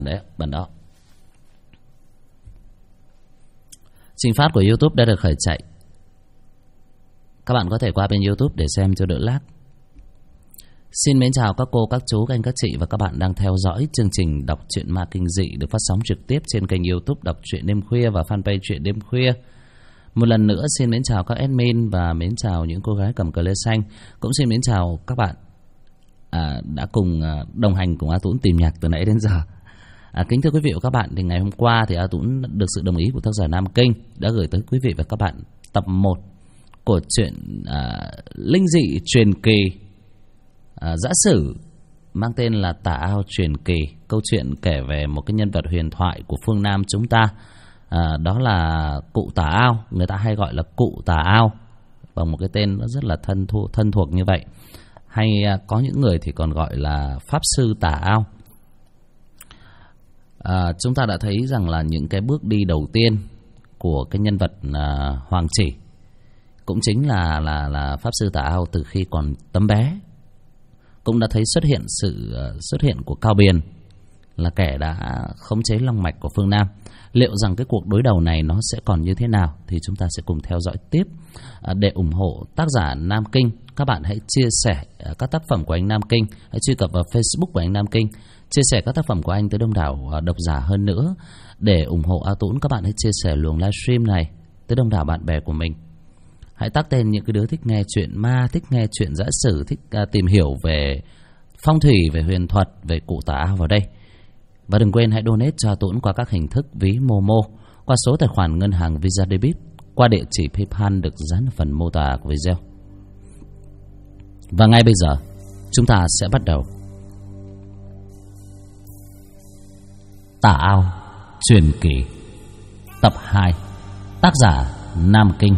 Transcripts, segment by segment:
Đấy, bẩn đó. Trình phát của YouTube đã được khởi chạy. Các bạn có thể qua bên YouTube để xem cho đỡ lag. Xin mến chào các cô, các chú, các anh, các chị và các bạn đang theo dõi chương trình đọc truyện ma kinh dị được phát sóng trực tiếp trên kênh YouTube Đọc Truyện Đêm Khuya và fanpage Truyện Đêm Khuya. Một lần nữa xin mến chào các admin và mến chào những cô gái cầm cờ lê xanh. Cũng xin mến chào các bạn đã cùng đồng hành cùng A Tũng tìm nhạc từ nãy đến giờ. Kính thưa quý vị và các bạn, thì ngày hôm qua thì A Tũng được sự đồng ý của tác giả Nam Kinh đã gửi tới quý vị và các bạn tập 1 của truyện linh dị truyền kỳ giã sử mang tên là Tà Ao Truyền Kỳ. Câu chuyện kể về một cái nhân vật huyền thoại của phương Nam chúng ta, đó là cụ Tà Ao. Người ta hay gọi là cụ Tà Ao bằng một cái tên nó rất là thân thuộc như vậy, hay có những người thì còn gọi là Pháp Sư Tà Ao. Chúng ta đã thấy rằng là những cái bước đi đầu tiên của cái nhân vật Hoàng Chỉ cũng chính là Pháp Sư Tà Ao từ khi còn tấm bé. Cũng đã thấy sự xuất hiện của Cao Biền, là kẻ đã khống chế long mạch của phương Nam. Liệu rằng cái cuộc đối đầu này nó sẽ còn như thế nào thì chúng ta sẽ cùng theo dõi tiếp. Để ủng hộ tác giả Nam Kinh, các bạn hãy chia sẻ các tác phẩm của anh Nam Kinh, hãy truy cập vào Facebook của anh Nam Kinh, chia sẻ các tác phẩm của anh tới đông đảo độc giả hơn nữa. Để ủng hộ A Tũng, các bạn hãy chia sẻ luồng livestream này tới đông đảo bạn bè của mình. Hãy tag tên những cái đứa thích nghe chuyện ma, thích nghe chuyện giã sử, thích tìm hiểu về phong thủy, về huyền thuật, về cụ Tà Ao vào đây. Và đừng quên hãy donate cho A Tũng qua các hình thức ví Momo, qua số tài khoản ngân hàng Visa Debit, qua địa chỉ PayPal được dán ở phần mô tả của video. Và ngay bây giờ chúng ta sẽ bắt đầu Tà Ao Truyền Kỳ tập 2, tác giả Nam Kinh.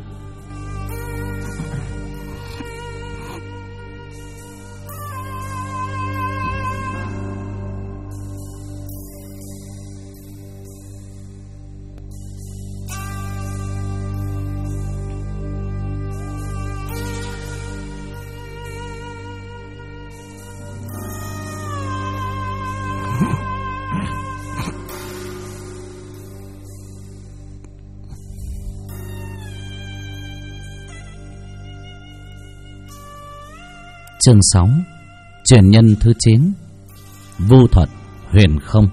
Chương 6. Truyền nhân thứ 9. Vu thuật huyền không.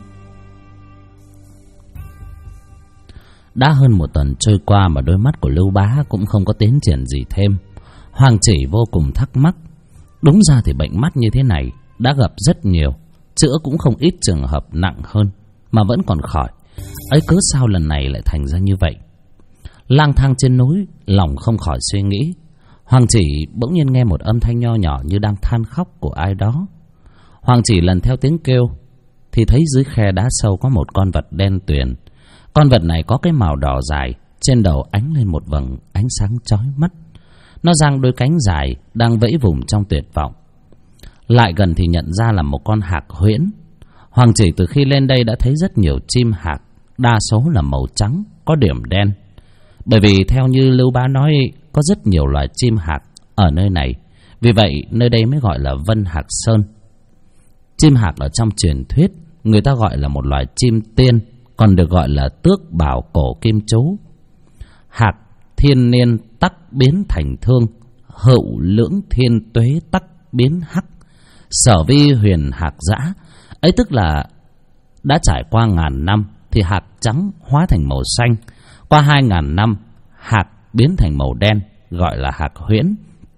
Đã hơn một tuần trôi qua mà đôi mắt của Lưu Bá cũng không có tiến triển gì thêm. Hoàng Chỉ vô cùng thắc mắc. Đúng ra thì bệnh mắt như thế này đã gặp rất nhiều, chữa cũng không ít trường hợp nặng hơn mà vẫn còn khỏi. Ấy cớ sao lần này lại thành ra như vậy? Lang thang trên núi, lòng không khỏi suy nghĩ. Hoàng Chỉ bỗng nhiên nghe một âm thanh nho nhỏ như đang than khóc của ai đó. Hoàng Chỉ lần theo tiếng kêu thì thấy dưới khe đá sâu có một con vật đen tuyền. Con vật này có cái mào đỏ dài, trên đầu ánh lên một vầng ánh sáng chói mắt. Nó giang đôi cánh dài, đang vẫy vùng trong tuyệt vọng. Lại gần thì nhận ra là một con hạc huyễn. Hoàng Chỉ từ khi lên đây đã thấy rất nhiều chim hạc, đa số là màu trắng, có điểm đen. Bởi vì theo như Lưu Bá nói, có rất nhiều loài chim hạc ở nơi này, vì vậy nơi đây mới gọi là Vân Hạc Sơn. Chim hạc ở trong truyền thuyết người ta gọi là một loài chim tiên, còn được gọi là tước bảo cổ kim chú. Hạc thiên niên tắc biến thành thương, hậu lưỡng thiên tuế tắc biến hắc. Sở vi huyền hạc dã, ấy tức là đã trải qua ngàn năm thì hạc trắng hóa thành màu xanh, qua 2000 năm hạc biến thành màu đen, gọi là hạc huyễn.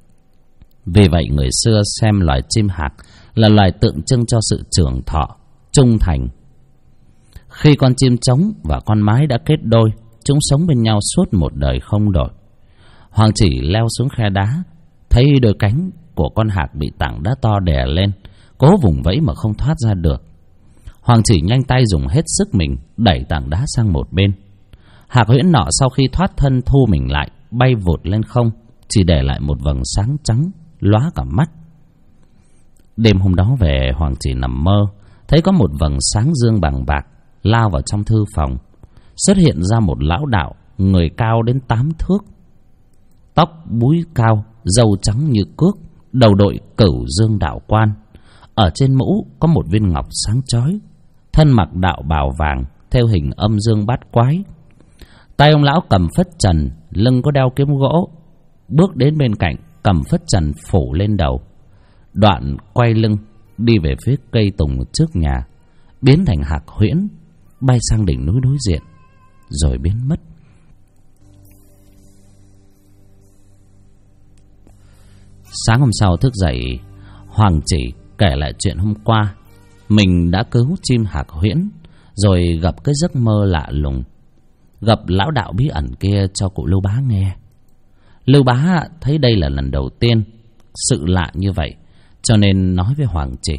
Vì vậy người xưa xem loài chim hạc là loài tượng trưng cho sự trưởng thọ, trung thành. Khi con chim trống và con mái đã kết đôi, chúng sống bên nhau suốt một đời không đổi. Hoàng Chỉ leo xuống khe đá, thấy đôi cánh của con hạc bị tảng đá to đè lên, cố vùng vẫy mà không thoát ra được. Hoàng Chỉ nhanh tay dùng hết sức mình đẩy tảng đá sang một bên. Hạc huyễn nọ sau khi thoát thân thu mình lại, bay vụt lên không, chỉ để lại một vầng sáng trắng lóa cả mắt. Đêm hôm đó về, Hoàng Chỉ nằm mơ, thấy có một vầng sáng dương bằng bạc lao vào trong thư phòng. Xuất hiện ra một lão đạo, người cao đến 8 thước, tóc búi cao, râu trắng như cước, đầu đội cửu dương đạo quan. Ở trên mũ có một viên ngọc sáng chói, thân mặc đạo bào vàng theo hình âm dương bát quái. Tay ông lão cầm phất trần, lưng có đeo kiếm gỗ, bước đến bên cạnh cầm phất trần phủ lên đầu, đoạn quay lưng đi về phía cây tùng trước nhà, biến thành hạc huyễn bay sang đỉnh núi đối diện rồi biến mất. Sáng hôm sau thức dậy, Hoàng Chỉ kể lại chuyện hôm qua mình đã cứu chim hạc huyễn, rồi gặp cái giấc mơ lạ lùng, gặp lão đạo bí ẩn kia cho cụ Lưu Bá nghe. Lưu Bá thấy đây là lần đầu tiên sự lạ như vậy, cho nên nói với Hoàng Chỉ: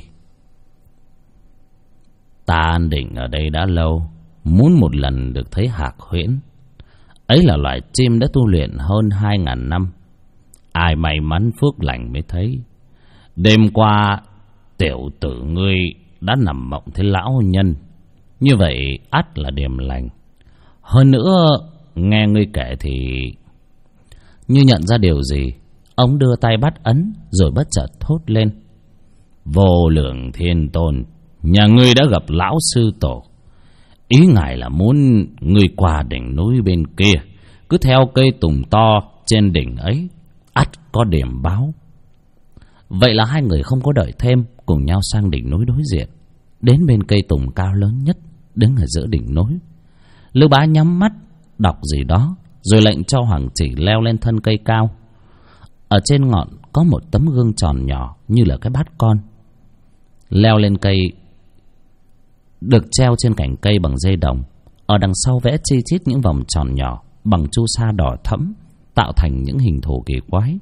ta an định ở đây đã lâu, muốn một lần được thấy hạc huyễn. Ấy là loài chim đã tu luyện hơn 2.000 năm, ai may mắn phước lành mới thấy. Đêm qua tiểu tử ngươi đã nằm mộng thấy lão nhân, như vậy ắt là điềm lành. Hơn nữa nghe ngươi kể thì... Như nhận ra điều gì, ông đưa tay bắt ấn rồi bất chợt thốt lên: vô lượng thiên tôn, nhà ngươi đã gặp lão sư tổ. Ý ngài là muốn ngươi qua đỉnh núi bên kia, cứ theo cây tùng to trên đỉnh ấy, ắt có điểm báo. Vậy là hai người không có đợi thêm, cùng nhau sang đỉnh núi đối diện. Đến bên cây tùng cao lớn nhất, đứng ở giữa đỉnh núi. Lưu Bá nhắm mắt đọc gì đó, rồi lệnh cho Hoàng Chỉ leo lên thân cây cao. Ở trên ngọn có một tấm gương tròn nhỏ như là cái bát con. Leo lên cây được treo trên cành cây bằng dây đồng. Ở đằng sau vẽ chi chít những vòng tròn nhỏ bằng chu sa đỏ thẫm, tạo thành những hình thù kỳ quái.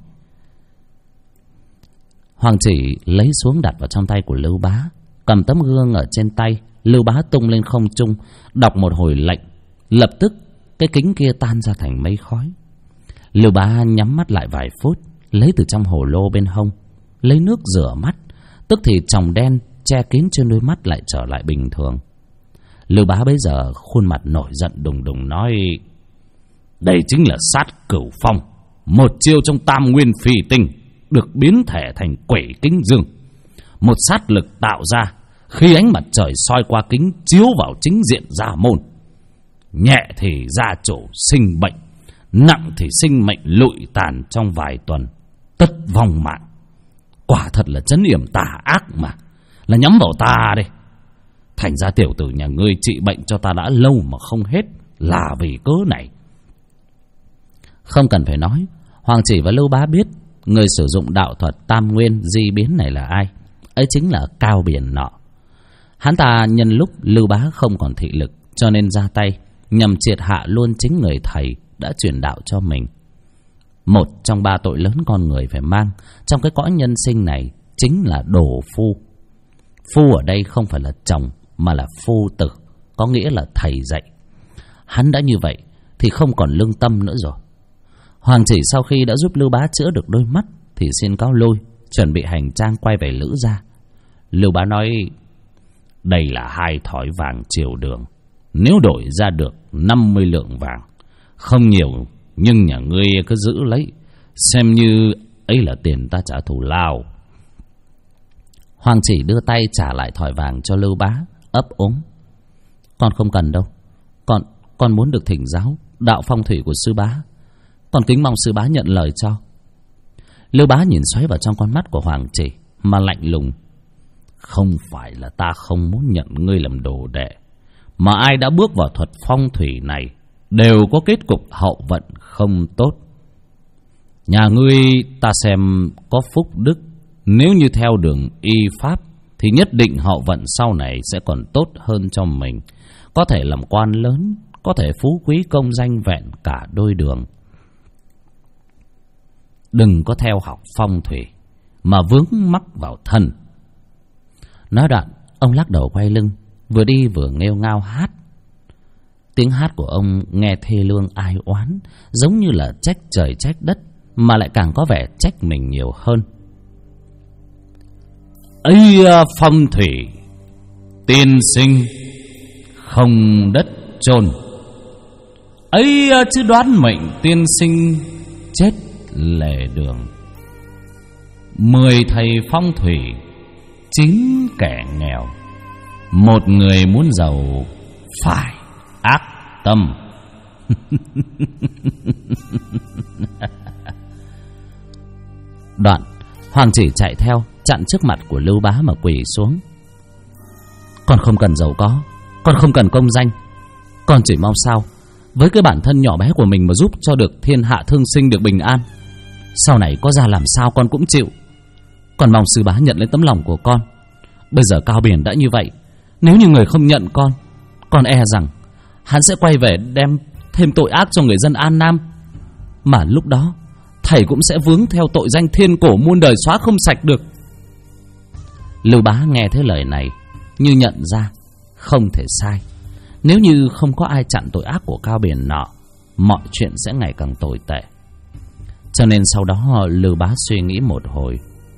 Hoàng Chỉ lấy xuống đặt vào trong tay của Lưu Bá, cầm tấm gương ở trên tay. Lưu Bá tung lên không trung, đọc một hồi lệnh, lập tức cái kính kia tan ra thành mây khói. Lưu Bá nhắm mắt lại vài phút, lấy từ trong hồ lô bên hông lấy nước rửa mắt, tức thì tròng đen che kín trên đôi mắt lại trở lại bình thường. Lưu Bá bấy giờ khuôn mặt nổi giận đùng đùng nói: đây chính là sát cửu phong, một chiêu trong tam nguyên phi tinh, được biến thể thành quỷ kính dương. Một sát lực tạo ra khi ánh mặt trời soi qua kính chiếu vào chính diện gia môn. Nhẹ thì gia chủ sinh bệnh, nặng thì sinh mệnh lụi tàn trong vài tuần, tất vong mạng. Quả thật là trấn yểm tà ác mà, là nhắm vào ta đây. Thành ra tiểu tử nhà ngươi trị bệnh cho ta đã lâu mà không hết, là vì cớ này. Không cần phải nói, Hoàng Chỉ và Lưu Bá biết người sử dụng đạo thuật tam nguyên di biến này là ai. Ấy chính là Cao Biển Nọ. Hắn ta nhân lúc Lưu Bá không còn thị lực, cho nên ra tay nhằm triệt hạ luôn chính người thầy đã truyền đạo cho mình. Một trong ba tội lớn con người phải mang trong cái cõi nhân sinh này chính là đồ phu. Phu ở đây không phải là chồng, mà là phu tử, có nghĩa là thầy dạy. Hắn đã như vậy thì không còn lương tâm nữa rồi. Hoàng Chỉ sau khi đã giúp Lưu Bá chữa được đôi mắt thì xin cáo lui, chuẩn bị hành trang quay về Lữ gia. Lưu Bá nói: đây là 2 thỏi vàng triều đường, nếu đổi ra được 50 lượng vàng, không nhiều nhưng nhà ngươi cứ giữ lấy, xem như ấy là tiền ta trả thù lao. Hoàng Chỉ đưa tay trả lại thỏi vàng cho Lưu Bá, ấp úng: con không cần đâu, con muốn được thỉnh giáo đạo phong thủy của sư bá, con kính mong sư bá nhận lời cho. Lưu Bá nhìn xoáy vào trong con mắt của Hoàng Chỉ mà lạnh lùng: không phải là ta không muốn nhận ngươi làm đồ đệ, mà ai đã bước vào thuật phong thủy này đều có kết cục hậu vận không tốt. Nhà ngươi ta xem có phúc đức, nếu như theo đường y pháp thì nhất định hậu vận sau này sẽ còn tốt hơn cho mình, có thể làm quan lớn, có thể phú quý công danh vẹn cả đôi đường. Đừng có theo học phong thủy mà vướng mắc vào thân. Nói đoạn, ông lắc đầu quay lưng, vừa đi vừa nghêu ngao hát. Tiếng hát của ông nghe thê lương ai oán, giống như là trách trời trách đất, mà lại càng có vẻ trách mình nhiều hơn. Ấy phong thủy, tiên sinh không đất chôn. Ấy chứ đoán mệnh tiên sinh chết lề đường. 10 thầy phong thủy, 9 kẻ nghèo, Một người muốn giàu phải ác tâm. Đoạn Hoàng Chỉ chạy theo, chặn trước mặt của Lưu Bá mà quỳ xuống. Con không cần giàu có, con không cần công danh, con chỉ mong sao với cái bản thân nhỏ bé của mình mà giúp cho được thiên hạ thương sinh được bình an. Sau này có ra làm sao con cũng chịu. Con mong sư bá nhận lấy tấm lòng của con. Bây giờ Cao Biển đã như vậy, nếu như người không nhận con e rằng hắn sẽ quay về đem thêm tội ác cho người dân An Nam. Mà lúc đó thầy cũng sẽ vướng theo tội danh thiên cổ muôn đời xóa không sạch được. Lưu Bá nghe thấy lời này như nhận ra không thể sai. Nếu như không có ai chặn tội ác của Cao Biển nọ, mọi chuyện sẽ ngày càng tồi tệ. Cho nên sau đó Lưu Bá suy nghĩ một hồi.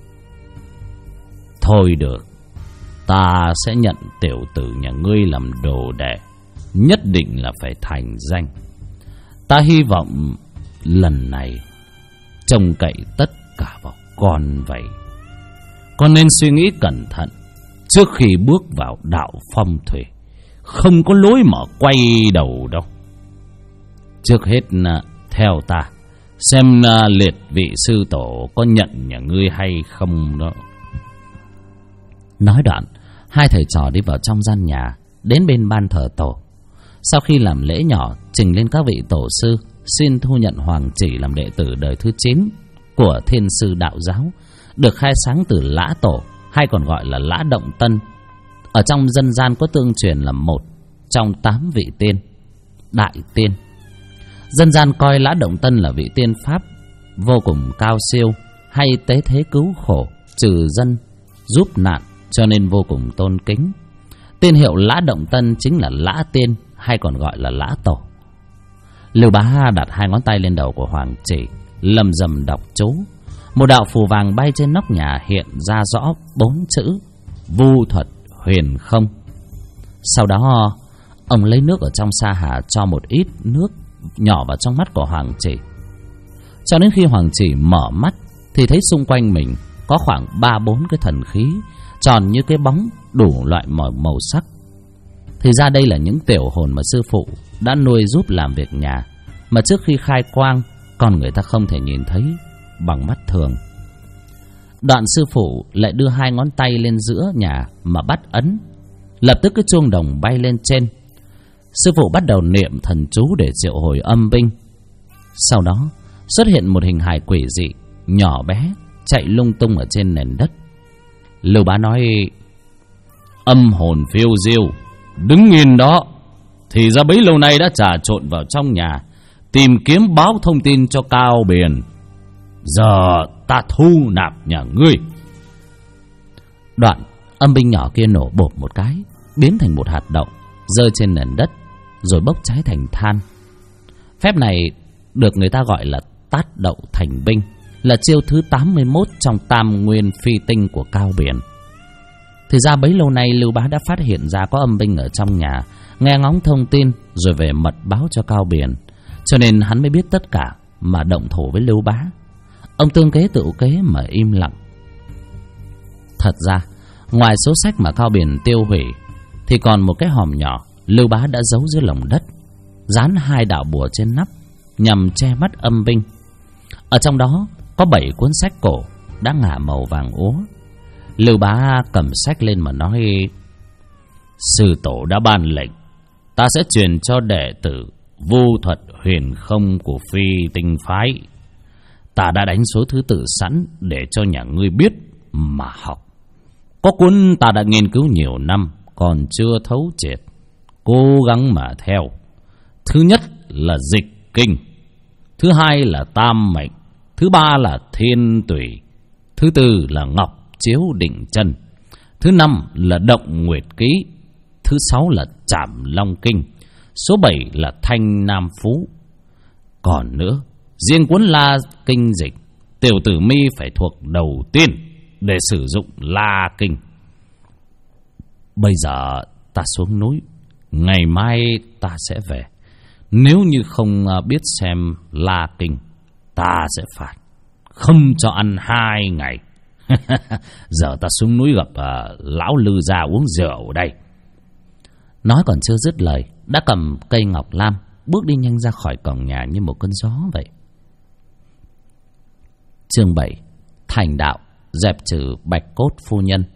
Thôi được, ta sẽ nhận tiểu tử nhà ngươi làm đồ đệ, nhất định là phải thành danh. Ta hy vọng lần này trông cậy tất cả vào con vậy. Con nên suy nghĩ cẩn thận trước khi bước vào đạo phong thủy, không có lối mà quay đầu đâu. Trước hết theo ta xem liệt vị sư tổ có nhận nhà ngươi hay không đó. Nói đoạn, hai thầy trò đi vào trong gian nhà, đến bên ban thờ tổ. Sau khi làm lễ nhỏ trình lên các vị tổ sư, xin thu nhận Hoàng Chỉ làm đệ tử đời thứ 9 của Thiên Sư Đạo Giáo, được khai sáng từ Lã Tổ, hay còn gọi là Lã Động Tân. Ở trong dân gian có tương truyền là một trong 8 vị tiên, đại tiên. Dân gian coi Lã Động Tân là vị tiên pháp vô cùng cao siêu, hay tế thế cứu khổ, trừ dân, giúp nạn, cho nên vô cùng tôn kính. Tiên hiệu Lã Động Tân chính là Lã Tiên, hay còn gọi là Lã Tổ. Lưu Bá đặt 2 ngón tay lên đầu của Hoàng Chỉ, lầm rầm đọc chú. Một đạo phù vàng bay trên nóc nhà hiện ra rõ 4 chữ Vu Thuật Huyền Không. Sau đó ông lấy nước ở trong sa hà cho một ít nước nhỏ vào trong mắt của Hoàng Chỉ. Cho đến khi Hoàng Chỉ mở mắt thì thấy xung quanh mình có khoảng 3-4 cái thần khí tròn như cái bóng, đủ loại màu sắc. Thì ra đây là những tiểu hồn mà sư phụ đã nuôi giúp làm việc nhà, mà trước khi khai quang con người ta không thể nhìn thấy bằng mắt thường. Đoạn sư phụ lại đưa 2 ngón tay lên giữa nhà mà bắt ấn. Lập tức cái chuông đồng bay lên trên. Sư phụ bắt đầu niệm thần chú để triệu hồi âm binh. Sau đó xuất hiện một hình hài quỷ dị nhỏ bé chạy lung tung ở trên nền đất. Lưu Bá nói: âm hồn phiêu diêu, đứng yên đó. Thì ra bấy lâu nay đã trà trộn vào trong nhà, tìm kiếm báo thông tin cho Cao Biển. Giờ ta thu nạp nhà ngươi. Đoạn âm binh nhỏ kia nổ bộp một cái, biến thành một hạt đậu rơi trên nền đất, rồi bốc cháy thành than. Phép này được người ta gọi là tát đậu thành binh, là chiêu thứ 81 trong Tam Nguyên Phi Tinh của Cao Biển. Thì ra bấy lâu nay Lưu Bá đã phát hiện ra có âm binh ở trong nhà, nghe ngóng thông tin rồi về mật báo cho Cao Biển, cho nên hắn mới biết tất cả mà động thủ với Lưu Bá. Ông tương kế tự kế mà im lặng. Thật ra ngoài số sách mà Cao Biển tiêu hủy thì còn một cái hòm nhỏ Lưu Bá đã giấu dưới lòng đất, dán 2 đạo bùa trên nắp nhằm che mắt âm binh. Ở trong đó có 7 cuốn sách cổ đã ngả màu vàng úa. Lưu Bá cầm sách lên mà nói: sư tổ đã ban lệnh, ta sẽ truyền cho đệ tử Vu Thuật Huyền Không của Phi Tinh phái. Ta đã đánh số thứ tự sẵn để cho nhà ngươi biết mà học. Có cuốn ta đã nghiên cứu nhiều năm, còn chưa thấu triệt, cố gắng mà theo. Thứ nhất là Dịch Kinh, thứ hai là Tam Mệnh, thứ ba là Thiên Tùy, thứ tư là Ngọc Chiếu Định Chân, thứ 5 là Động Nguyệt Ký, thứ 6 là Trảm Long Kinh, số 7 là Thanh Nam Phú. Còn nữa, riêng cuốn La Kinh Dịch, tiểu tử mi phải thuộc đầu tiên để sử dụng La Kinh. Bây giờ ta xuống núi, ngày mai ta sẽ về. Nếu như không biết xem La Kinh, ta sẽ phạt, không cho ăn 2 ngày. Giờ ta xuống núi gặp lão Lư gia uống rượu đây. Nói còn chưa dứt lời, đã cầm cây ngọc lam, bước đi nhanh ra khỏi cổng nhà như một cơn gió vậy. Chương 7. Thành đạo, dẹp trừ Bạch Cốt phu nhân.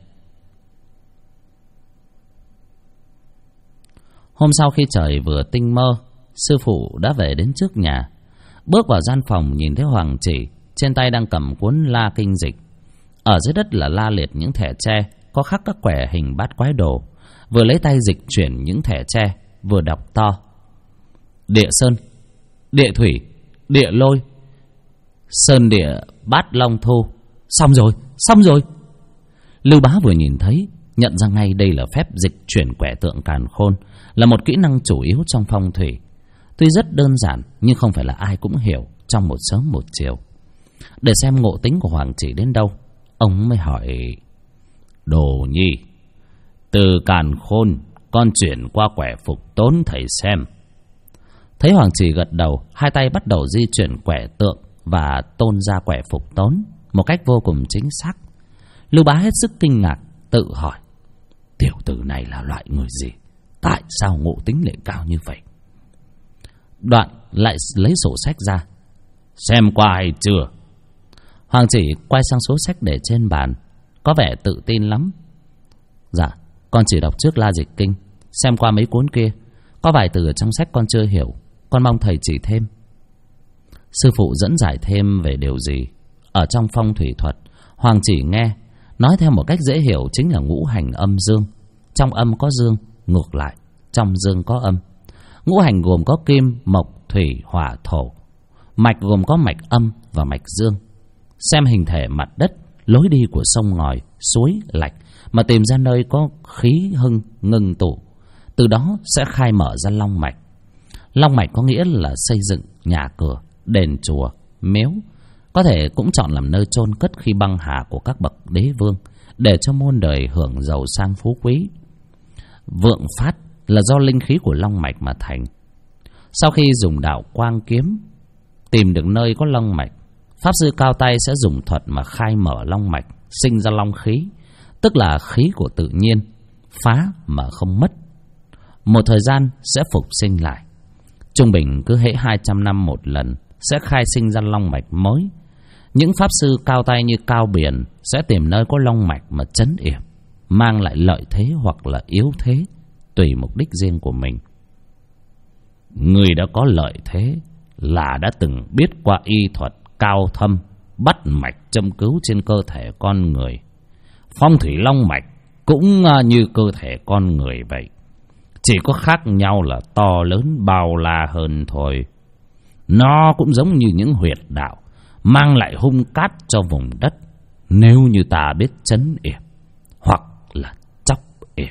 Hôm sau khi trời vừa tinh mơ, sư phụ đã về đến trước nhà. Bước vào gian phòng nhìn thấy Hoàng Chỉ trên tay đang cầm cuốn La Kinh Dịch. Ở dưới đất là la liệt những thẻ tre có khắc các quẻ hình bát quái đồ. Vừa lấy tay dịch chuyển những thẻ tre, vừa đọc to: địa sơn, địa thủy, địa lôi, sơn địa bát long thu. Xong rồi, xong rồi. Lưu Bá vừa nhìn thấy, nhận ra ngay đây là phép dịch chuyển quẻ tượng càn khôn, là một kỹ năng chủ yếu trong phong thủy. Tuy rất đơn giản nhưng không phải là ai cũng hiểu trong một sớm một chiều. Để xem ngộ tính của Hoàng Chỉ đến đâu, ông mới hỏi: Đồ Nhi, từ càn khôn con chuyển qua quẻ phục tốn thầy xem. Thấy Hoàng Chỉ gật đầu, hai tay bắt đầu di chuyển quẻ tượng và tôn ra quẻ phục tốn một cách vô cùng chính xác. Lưu Bá hết sức kinh ngạc, tự hỏi: tiểu tử này là loại người gì? Tại sao ngộ tính lại cao như vậy? Đoạn lại lấy sổ sách ra: xem qua hay chưa? Hoàng Chỉ quay sang số sách để trên bàn, có vẻ tự tin lắm. Dạ, con chỉ đọc trước La Dịch Kinh, xem qua mấy cuốn kia. Có vài từ ở trong sách con chưa hiểu, con mong thầy chỉ thêm. Sư phụ dẫn giải thêm về điều gì ở trong phong thủy thuật, Hoàng Chỉ nghe, nói theo một cách dễ hiểu chính là ngũ hành âm dương. Trong âm có dương, ngược lại trong dương có âm. Ngũ hành gồm có kim, mộc, thủy, hỏa, thổ. Mạch gồm có mạch âm và mạch dương. Xem hình thể mặt đất, lối đi của sông ngòi, suối, lạch mà tìm ra nơi có khí hưng ngưng tụ, từ đó sẽ khai mở ra long mạch. Long mạch có nghĩa là xây dựng nhà cửa, đền chùa, miếu. Có thể cũng chọn làm nơi chôn cất khi băng hà của các bậc đế vương, để cho muôn đời hưởng giàu sang phú quý. Vượng phát là do linh khí của long mạch mà thành. Sau khi dùng đạo quang kiếm tìm được nơi có long mạch, pháp sư cao tay sẽ dùng thuật mà khai mở long mạch, sinh ra long khí, tức là khí của tự nhiên, phá mà không mất. Một thời gian sẽ phục sinh lại. Trung bình cứ hễ 200 năm một lần sẽ khai sinh ra long mạch mới. Những pháp sư cao tay như Cao Biển sẽ tìm nơi có long mạch mà trấn yểm, mang lại lợi thế hoặc là yếu thế, tùy mục đích riêng của mình. Người đã có lợi thế là đã từng biết qua y thuật cao thâm, bắt mạch châm cứu trên cơ thể con người. Phong thủy long mạch cũng như cơ thể con người vậy, chỉ có khác nhau là to lớn bao la hơn thôi. Nó cũng giống như những huyệt đạo, mang lại hung cát cho vùng đất, nếu như ta biết trấn yểm hoặc là chóc yểm.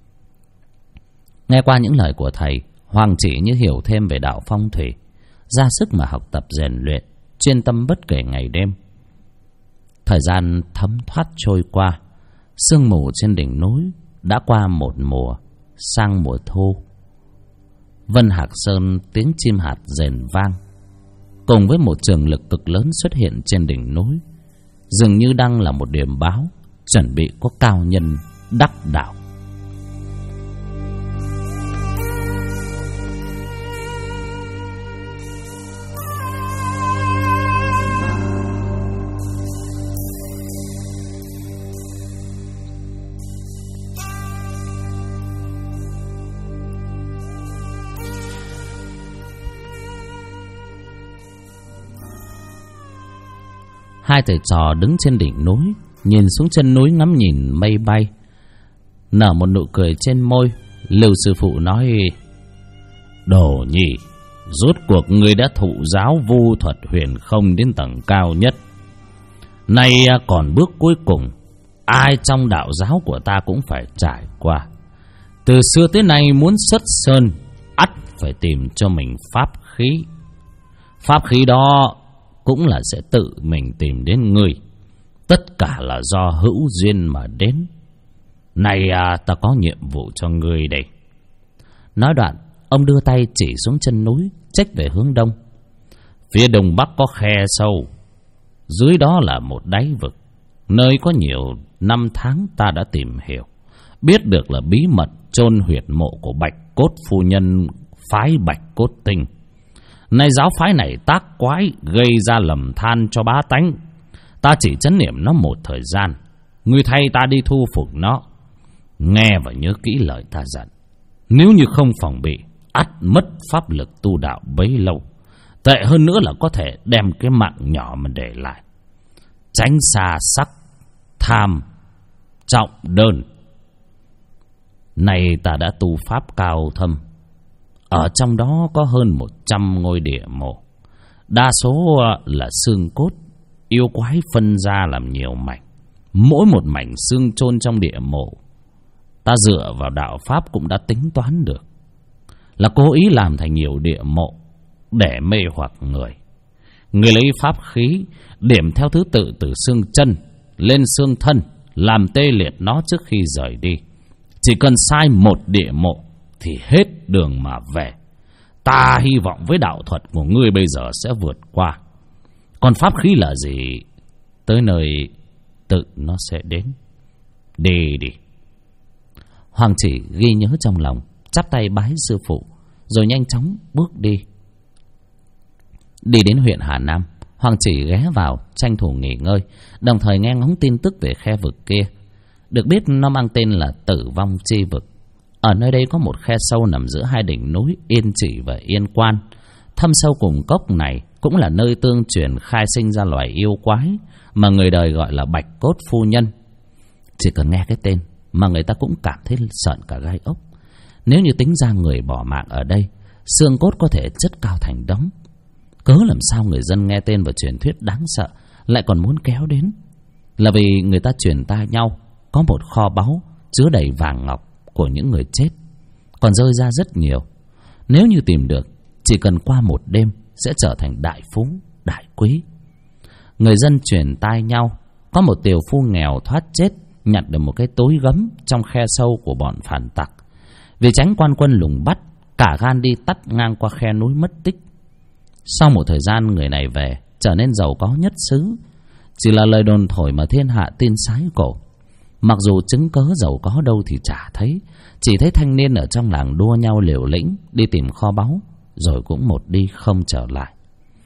Nghe qua những lời của thầy, Hoàng Chỉ như hiểu thêm về đạo phong thủy, ra sức mà học tập rèn luyện, chuyên tâm bất kể ngày đêm. Thời gian thấm thoát trôi qua, sương mù trên đỉnh núi đã qua một mùa, sang mùa thu. Vân Hạc Sơn tiếng chim hạt rền vang, cùng với một trường lực cực lớn xuất hiện trên đỉnh núi, dường như đang là một điểm báo chuẩn bị có cao nhân đắc đạo. Hai thầy trò đứng trên đỉnh núi, nhìn xuống chân núi ngắm nhìn mây bay, nở một nụ cười trên môi. Lưu sư phụ nói: Đồ Nhi, rốt cuộc ngươi đã thụ giáo vu thuật huyền không đến tầng cao nhất. Nay còn bước cuối cùng, ai trong đạo giáo của ta cũng phải trải qua. Từ xưa tới nay muốn xuất sơn, ắt phải tìm cho mình pháp khí. Pháp khí đó cũng là sẽ tự mình tìm đến ngươi. Tất cả là do hữu duyên mà đến. Này ta có nhiệm vụ cho ngươi đây. Nói đoạn, ông đưa tay chỉ xuống chân núi, chếch về hướng đông. Phía đông bắc có khe sâu, dưới đó là một đáy vực, nơi có nhiều năm tháng ta đã tìm hiểu, biết được là bí mật chôn huyệt mộ của Bạch Cốt phu nhân phái Bạch Cốt Tinh. Nay giáo phái này tác quái, gây ra lầm than cho bá tánh. Ta chỉ trấn niệm nó một thời gian, ngươi thay ta đi thu phục nó. Nghe và nhớ kỹ lời ta dặn. Nếu như không phòng bị, ắt mất pháp lực tu đạo bấy lâu. Tệ hơn nữa là có thể đem cái mạng nhỏ mà để lại. Tránh xa sắc, tham, trọng đơn. Này ta đã tu pháp cao thâm. Ở trong đó có hơn 100 ngôi địa mộ. Đa số là xương cốt, yêu quái phân ra làm nhiều mảnh. Mỗi một mảnh xương chôn trong địa mộ, ta dựa vào đạo pháp cũng đã tính toán được, là cố ý làm thành nhiều địa mộ để mê hoặc người. Người lấy pháp khí điểm theo thứ tự từ xương chân lên xương thân, làm tê liệt nó trước khi rời đi. Chỉ cần sai một địa mộ thì hết đường mà về. Ta hy vọng với đạo thuật của ngươi bây giờ sẽ vượt qua. Còn pháp khí là gì, tới nơi tự nó sẽ đến. Đi đi. Hoàng Chỉ ghi nhớ trong lòng, chắp tay bái sư phụ, rồi nhanh chóng bước đi. Đi đến huyện Hà Nam, Hoàng Chỉ ghé vào tranh thủ nghỉ ngơi, đồng thời nghe ngóng tin tức về khe vực kia. Được biết nó mang tên là Tử Vong Chi Vực. Ở nơi đây có một khe sâu nằm giữa hai đỉnh núi Yên Chỉ và Yên Quan. Thâm sâu cùng cốc này cũng là nơi tương truyền khai sinh ra loài yêu quái mà người đời gọi là Bạch Cốt phu nhân. Chỉ cần nghe cái tên mà người ta cũng cảm thấy sợn cả gai ốc. Nếu như tính ra người bỏ mạng ở đây, xương cốt có thể chất cao thành đống. Cớ làm sao người dân nghe tên và truyền thuyết đáng sợ lại còn muốn kéo đến? Là vì người ta truyền tai nhau có một kho báu chứa đầy vàng ngọc của những người chết, còn rơi ra rất nhiều. Nếu như tìm được, chỉ cần qua một đêm sẽ trở thành đại phú, đại quý. Người dân truyền tai nhau có một tiều phu nghèo thoát chết, nhặt được một cái túi gấm trong khe sâu của bọn phản tặc. Vì tránh quan quân lùng bắt, cả gan đi tắt ngang qua khe núi mất tích. Sau một thời gian, người này về trở nên giàu có nhất xứ. Chỉ là lời đồn thổi mà thiên hạ tin sái cổ. Mặc dù chứng cớ giàu có đâu thì chả thấy, chỉ thấy thanh niên ở trong làng đua nhau liều lĩnh đi tìm kho báu, rồi cũng một đi không trở lại.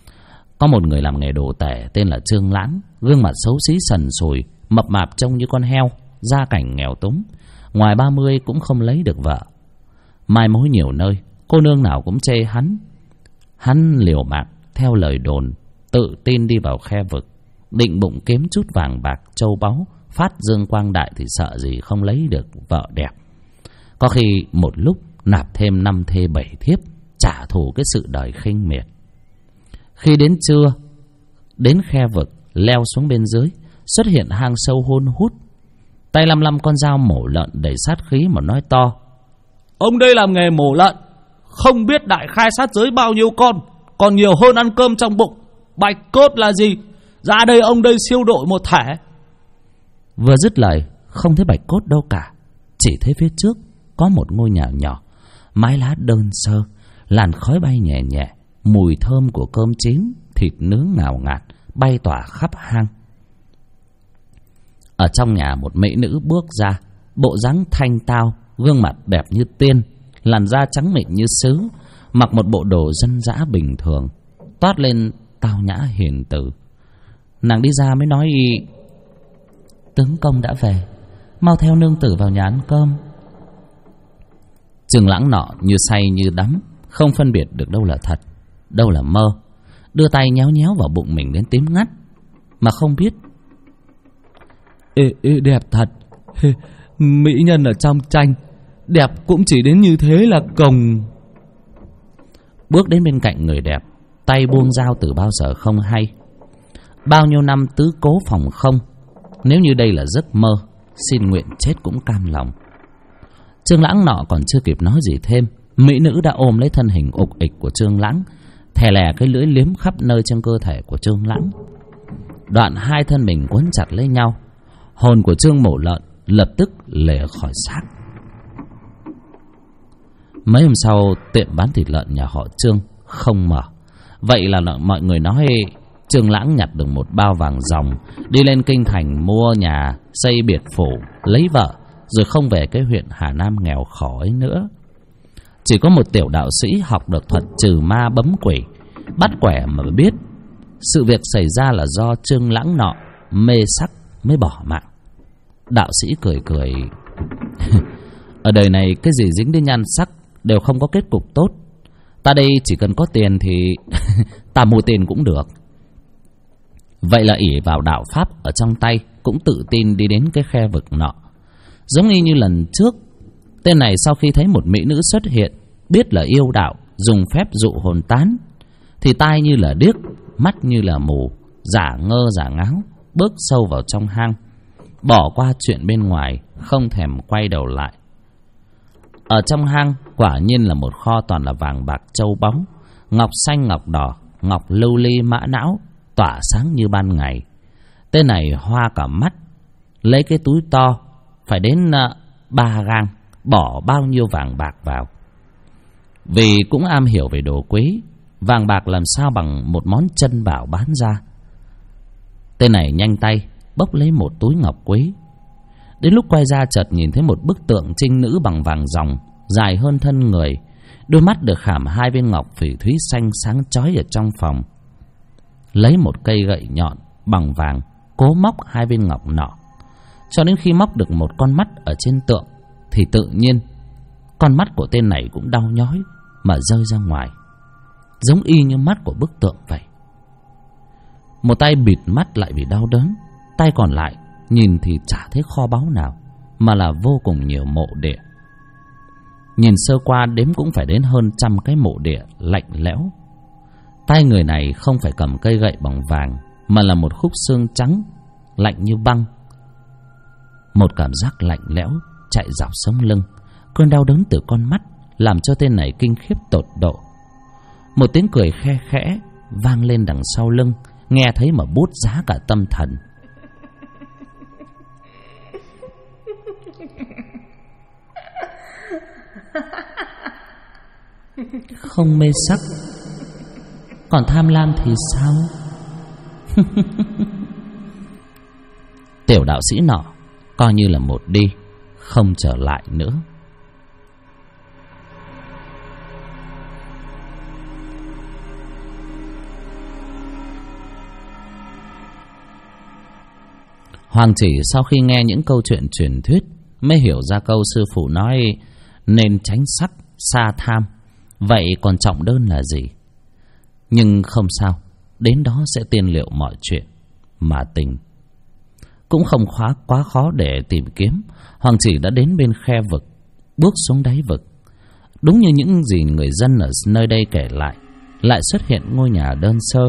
Có một người làm nghề đồ tể tên là Trương Lãng, gương mặt xấu xí sần sùi, mập mạp trông như con heo, gia cảnh nghèo túng, ngoài 30 cũng không lấy được vợ. Mai mối nhiều nơi, cô nương nào cũng chê hắn. Hắn liều mạng theo lời đồn, tự tin đi vào khe vực, định bụng kiếm chút vàng bạc châu báu, phát dương quang đại thì sợ gì không lấy được vợ đẹp. Có khi một lúc nạp thêm 5 thê 7 thiếp, trả thù cái sự đời khinh miệt. Khi đến trưa, đến khe vực, leo xuống bên dưới, xuất hiện hang sâu hun hút. Tay lăm con dao mổ lợn đầy sát khí mà nói to: Ông đây làm nghề mổ lợn, không biết đại khai sát giới bao nhiêu con, còn nhiều hơn ăn cơm trong bụng. Bạch cốt là gì? Ra đây ông đây siêu độ một thẻ. Vừa dứt lời, không thấy bạch cốt đâu cả, chỉ thấy phía trước có một ngôi nhà nhỏ, mái lá đơn sơ, làn khói bay nhẹ nhẹ, mùi thơm của cơm chín, thịt nướng ngào ngạt bay tỏa khắp hang. Ở trong nhà, một mỹ nữ bước ra, bộ dáng thanh tao, gương mặt đẹp như tiên, làn da trắng mịn như sứ, mặc một bộ đồ dân dã bình thường, toát lên tao nhã hiền từ. Nàng đi ra mới nói: Tướng công đã về, mau theo nương tử vào nhà ăn cơm. Trương Lãng nọ như say như đắm, không phân biệt được đâu là thật, đâu là mơ, đưa tay nhéo nhéo vào bụng mình đến tím ngắt, mà không biết. Đẹp thật. Mỹ nhân ở trong tranh, đẹp cũng chỉ đến như thế là cồng. Bước đến bên cạnh người đẹp, tay buông dao từ bao giờ không hay. Bao nhiêu năm tứ cố phòng không, nếu như đây là giấc mơ, xin nguyện chết cũng cam lòng. Trương Lãng nọ còn chưa kịp nói gì thêm, mỹ nữ đã ôm lấy thân hình ục ịch của Trương Lãng, thè lè cái lưỡi liếm khắp nơi trong cơ thể của Trương Lãng. Đoạn hai thân mình quấn chặt lấy nhau, hồn của Trương Mổ Lợn lập tức lìa khỏi xác. Mấy hôm sau, tiệm bán thịt lợn nhà họ Trương không mở. Vậy là mọi người nói Trương Lãng nhặt được một bao vàng ròng, đi lên kinh thành mua nhà, xây biệt phủ, lấy vợ, rồi không về cái huyện Hà Nam nghèo khổ ấy nữa. Chỉ có một tiểu đạo sĩ học được thuật trừ ma bấm quỷ, bắt quẻ mà biết sự việc xảy ra là do Trương Lãng nọ mê sắc mới bỏ mạng. Đạo sĩ cười cười ở đời này cái gì dính đến nhan sắc đều không có kết cục tốt. Ta đây chỉ cần có tiền thì ta mua tiền cũng được. Vậy là ỷ vào đạo pháp ở trong tay, cũng tự tin đi đến cái khe vực nọ. Giống y như lần trước, tên này sau khi thấy một mỹ nữ xuất hiện, biết là yêu đạo, dùng phép dụ hồn tán, thì tai như là điếc, mắt như là mù, giả ngơ giả ngáo, bước sâu vào trong hang, bỏ qua chuyện bên ngoài, không thèm quay đầu lại. Ở trong hang quả nhiên là một kho toàn là vàng bạc châu báu, ngọc xanh ngọc đỏ, ngọc lưu ly mã não, tỏa sáng như ban ngày. Tên này hoa cả mắt, lấy cái túi to phải đến 3 gang, bỏ bao nhiêu vàng bạc vào. Vì cũng am hiểu về đồ quý, vàng bạc làm sao bằng một món chân bảo bán ra. Tên này nhanh tay bốc lấy một túi ngọc quý. Đến lúc quay ra chợt nhìn thấy một bức tượng trinh nữ bằng vàng ròng, dài hơn thân người, đôi mắt được khảm 2 viên ngọc phỉ thúy xanh sáng chói ở trong phòng. Lấy một cây gậy nhọn bằng vàng cố móc 2 viên ngọc nọ, cho đến khi móc được một con mắt ở trên tượng thì tự nhiên con mắt của tên này cũng đau nhói mà rơi ra ngoài, giống y như mắt của bức tượng vậy. Một tay bịt mắt lại vì đau đớn, tay còn lại nhìn thì chả thấy kho báu nào, mà là vô cùng nhiều mộ địa. Nhìn sơ qua đếm cũng phải đến hơn 100 cái mộ địa lạnh lẽo. Tay người này không phải cầm cây gậy bằng vàng, mà là một khúc xương trắng lạnh như băng. Một cảm giác lạnh lẽo chạy dọc sống lưng, cơn đau đớn từ con mắt làm cho tên này kinh khiếp tột độ. Một tiếng cười khe khẽ vang lên đằng sau lưng, nghe thấy mà bút giá cả tâm thần. Không mê sắc, còn tham lam thì sao? Tiểu đạo sĩ nọ coi như là một đi, không trở lại nữa. Hoàng Chỉ sau khi nghe những câu chuyện truyền thuyết mới hiểu ra câu sư phụ nói nên tránh sắc, xa tham. Vậy còn trọng đơn là gì? Nhưng không sao, đến đó sẽ tiên liệu mọi chuyện. Mà tình cũng không quá khó để tìm kiếm. Hoàng Chỉ đã đến bên khe vực, bước xuống đáy vực. Đúng như những gì người dân ở nơi đây kể lại xuất hiện ngôi nhà đơn sơ.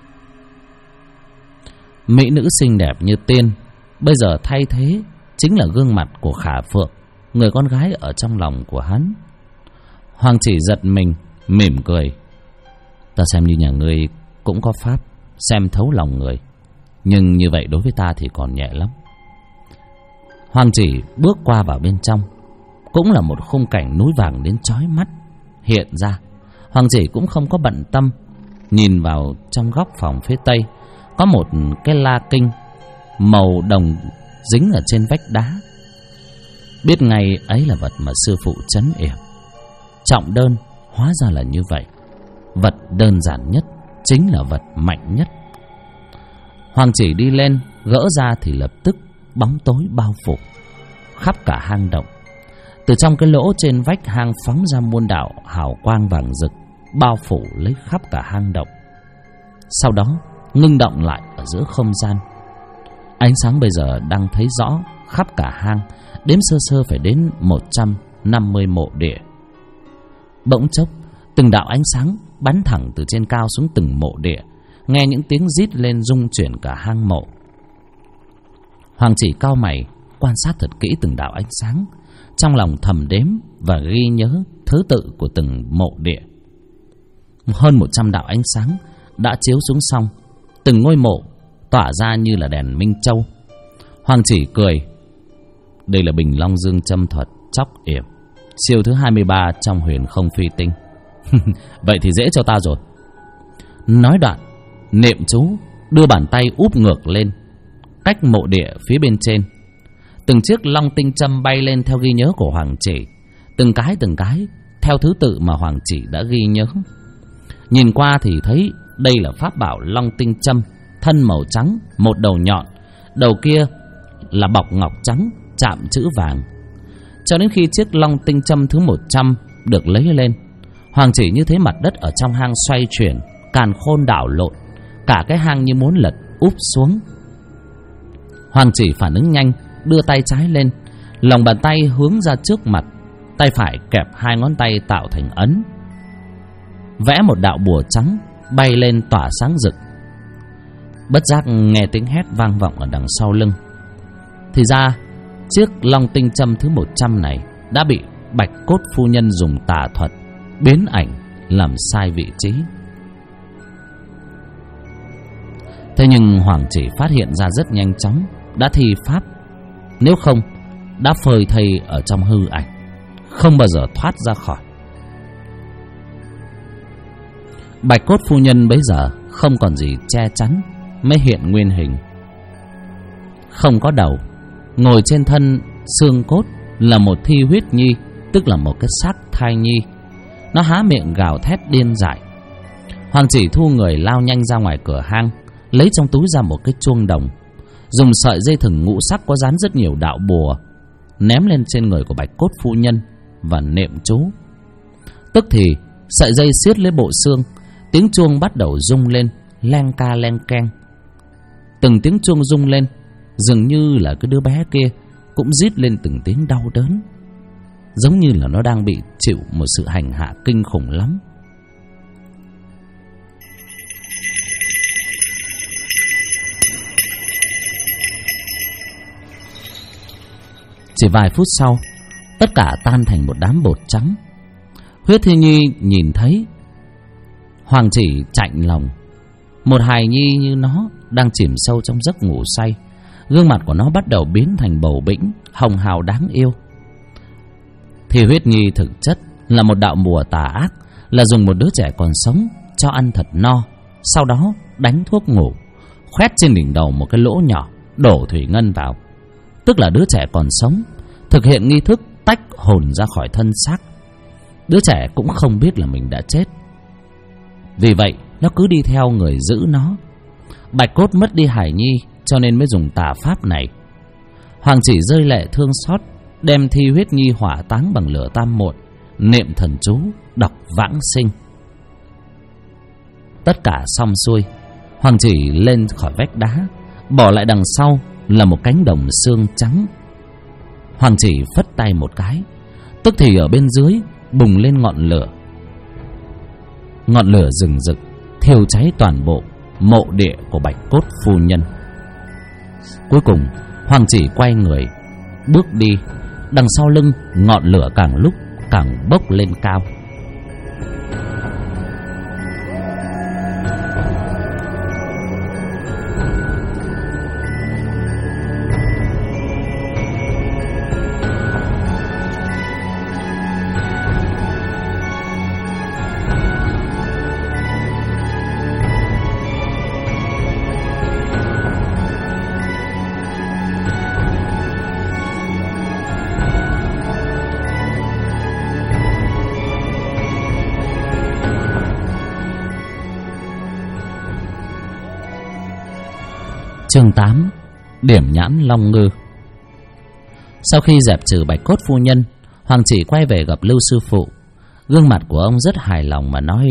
Mỹ nữ xinh đẹp như tiên bây giờ thay thế chính là gương mặt của Khả Phượng, người con gái ở trong lòng của hắn. Hoàng Chỉ giật mình, mỉm cười. Ta xem như nhà ngươi cũng có pháp xem thấu lòng người, nhưng như vậy đối với ta thì còn nhẹ lắm. Hoàng Chỉ bước qua vào bên trong, cũng là một khung cảnh núi vàng đến chói mắt hiện ra. Hoàng Chỉ cũng không có bận tâm, nhìn vào trong góc phòng phía tây có một cái la kinh màu đồng dính ở trên vách đá. Biết ngay ấy là vật mà sư phụ trấn yểm. Trọng đơn hóa ra là như vậy. Vật đơn giản nhất chính là vật mạnh nhất. Hoàng Chỉ đi lên, gỡ ra thì lập tức bóng tối bao phủ khắp cả hang động. Từ trong cái lỗ trên vách hang phóng ra muôn đạo hào quang vàng rực, bao phủ lấy khắp cả hang động. Sau đó ngưng động lại ở giữa không gian. Ánh sáng bây giờ đang thấy rõ khắp cả hang, đếm sơ sơ phải đến 150 mộ địa. Bỗng chốc, từng đạo ánh sáng bắn thẳng từ trên cao xuống từng mộ địa, nghe những tiếng rít lên rung chuyển cả hang mộ. Hoàng Chỉ cau mày quan sát thật kỹ từng đạo ánh sáng, trong lòng thầm đếm và ghi nhớ thứ tự của từng mộ địa. Hơn 100 đạo ánh sáng đã chiếu xuống xong, từng ngôi mộ tỏa ra như là đèn minh châu. Hoàng Chỉ cười. Đây là Bình Long Dương châm thuật chóc yểm, siêu thứ 23 trong Huyền Không Phi Tinh. Vậy thì dễ cho ta rồi. Nói đoạn, niệm chú, đưa bàn tay úp ngược lên cách mộ địa phía bên trên. Từng chiếc long tinh châm bay lên theo ghi nhớ của Hoàng Chỉ, từng cái theo thứ tự mà Hoàng Chỉ đã ghi nhớ. Nhìn qua thì thấy đây là pháp bảo long tinh châm, thân màu trắng, một đầu nhọn, đầu kia là bọc ngọc trắng chạm chữ vàng. Cho đến khi chiếc long tinh châm thứ 100 được lấy lên, Hoàng Chỉ như thấy mặt đất ở trong hang xoay chuyển, càn khôn đảo lộn, cả cái hang như muốn lật úp xuống. Hoàng Chỉ phản ứng nhanh, đưa tay trái lên, lòng bàn tay hướng ra trước mặt, tay phải kẹp hai ngón tay tạo thành ấn, vẽ một đạo bùa trắng bay lên tỏa sáng rực. Bất giác nghe tiếng hét vang vọng ở đằng sau lưng. Thì ra chiếc long tinh châm thứ 100 này đã bị Bạch Cốt phu nhân dùng tà thuật biến ảnh làm sai vị trí. Thế nhưng Hoàng Chỉ phát hiện ra rất nhanh chóng, đã thi pháp, nếu không đã phơi thây ở trong hư ảnh, không bao giờ thoát ra khỏi. Bạch Cốt phu nhân bấy giờ không còn gì che chắn, mới hiện nguyên hình. Không có đầu, ngồi trên thân xương cốt là một thi huyết nhi, tức là một cái xác thai nhi. Nó há miệng gào thét điên dại. Hoàng Chỉ thu người lao nhanh ra ngoài cửa hang, lấy trong túi ra một cái chuông đồng, dùng sợi dây thừng ngũ sắc có dán rất nhiều đạo bùa ném lên trên người của Bạch Cốt phu nhân và niệm chú. Tức thì sợi dây siết lấy bộ xương, tiếng chuông bắt đầu rung lên, leng ca leng keng. Từng tiếng chuông rung lên, dường như là cái đứa bé kia cũng rít lên từng tiếng đau đớn, giống như là nó đang bị chịu một sự hành hạ kinh khủng lắm. Chỉ vài phút sau, tất cả tan thành một đám bột trắng. Huyết Thi Nhi nhìn thấy, Hoàng Chỉ chạnh lòng. Một hài nhi như nó đang chìm sâu trong giấc ngủ say, gương mặt của nó bắt đầu biến thành bầu bĩnh, hồng hào đáng yêu. Thì Huyết Nhi thực chất là một đạo bùa tà ác, là dùng một đứa trẻ còn sống cho ăn thật no, sau đó đánh thuốc ngủ, khoét trên đỉnh đầu một cái lỗ nhỏ, đổ thủy ngân vào, tức là đứa trẻ còn sống, thực hiện nghi thức tách hồn ra khỏi thân xác. Đứa trẻ cũng không biết là mình đã chết, vì vậy nó cứ đi theo người giữ nó. Bạch Cốt mất đi hài nhi cho nên mới dùng tà pháp này. Hoàng Chỉ rơi lệ thương xót, đem thi Huyết Nhi hỏa táng bằng lửa tam muộn, niệm thần chú, đọc vãng sinh. Tất cả xong xuôi, Hoàng Chỉ lên khỏi vách đá, bỏ lại đằng sau là một cánh đồng xương trắng. Hoàng Chỉ phất tay một cái, tức thì ở bên dưới bùng lên ngọn lửa. Ngọn lửa rừng rực thiêu cháy toàn bộ mộ địa của Bạch Cốt phu nhân. Cuối cùng Hoàng Chỉ quay người bước đi, đằng sau lưng ngọn lửa càng lúc càng bốc lên cao. Chương 8. Điểm nhãn Long Ngư. Sau khi dẹp trừ Bạch Cốt phu nhân, Hoàng Chỉ quay về gặp Lưu sư phụ. Gương mặt của ông rất hài lòng mà nói: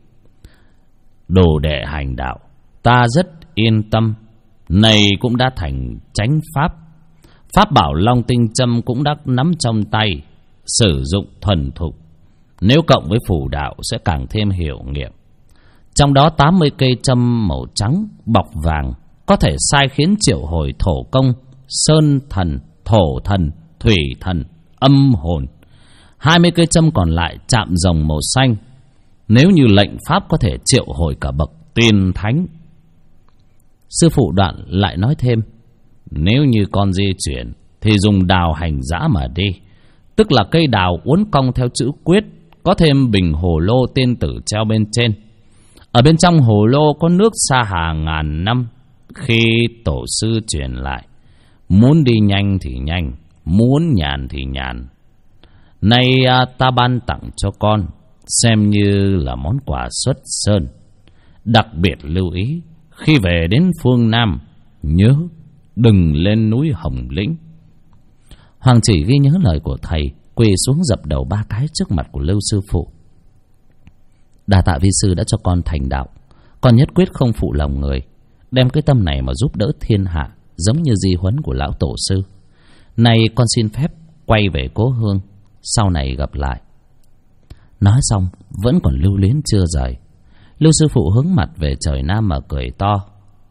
đồ đệ hành đạo, ta rất yên tâm. Này cũng đã thành chánh pháp, pháp bảo Long Tinh Châm cũng đã nắm trong tay, sử dụng thuần thục. Nếu cộng với phù đạo sẽ càng thêm hiệu nghiệm. Trong đó 80 cây châm màu trắng bọc vàng có thể sai khiến triệu hồi thổ công, sơn thần, thổ thần, thủy thần, âm hồn. 20 cây châm còn lại chạm rồng màu xanh, nếu như lệnh pháp có thể triệu hồi cả bậc tiên thánh. Sư phụ Đoạn lại nói thêm: nếu như con di chuyển thì dùng đào hành dã mà đi, tức là cây đào uốn cong theo chữ quyết, có thêm bình hồ lô tiên tử treo bên trên. Ở bên trong hồ lô có nước xa hà ngàn năm khi tổ sư truyền lại, muốn đi nhanh thì nhanh, muốn nhàn thì nhàn. Nay ta ban tặng cho con, xem như là món quà xuất sơn. Đặc biệt lưu ý, khi về đến phương Nam, nhớ đừng lên núi Hồng Lĩnh. Hoàng Chỉ ghi nhớ lời của thầy, quỳ xuống dập đầu 3 cái trước mặt của Lưu sư phụ. Đa tạ vi sư đã cho con thành đạo, con nhất quyết không phụ lòng người, đem cái tâm này mà giúp đỡ thiên hạ, giống như di huấn của lão tổ sư. Nay con xin phép quay về cố hương, sau này gặp lại. Nói xong vẫn còn lưu luyến chưa rời. Lưu sư phụ hướng mặt về trời Nam mà cười to.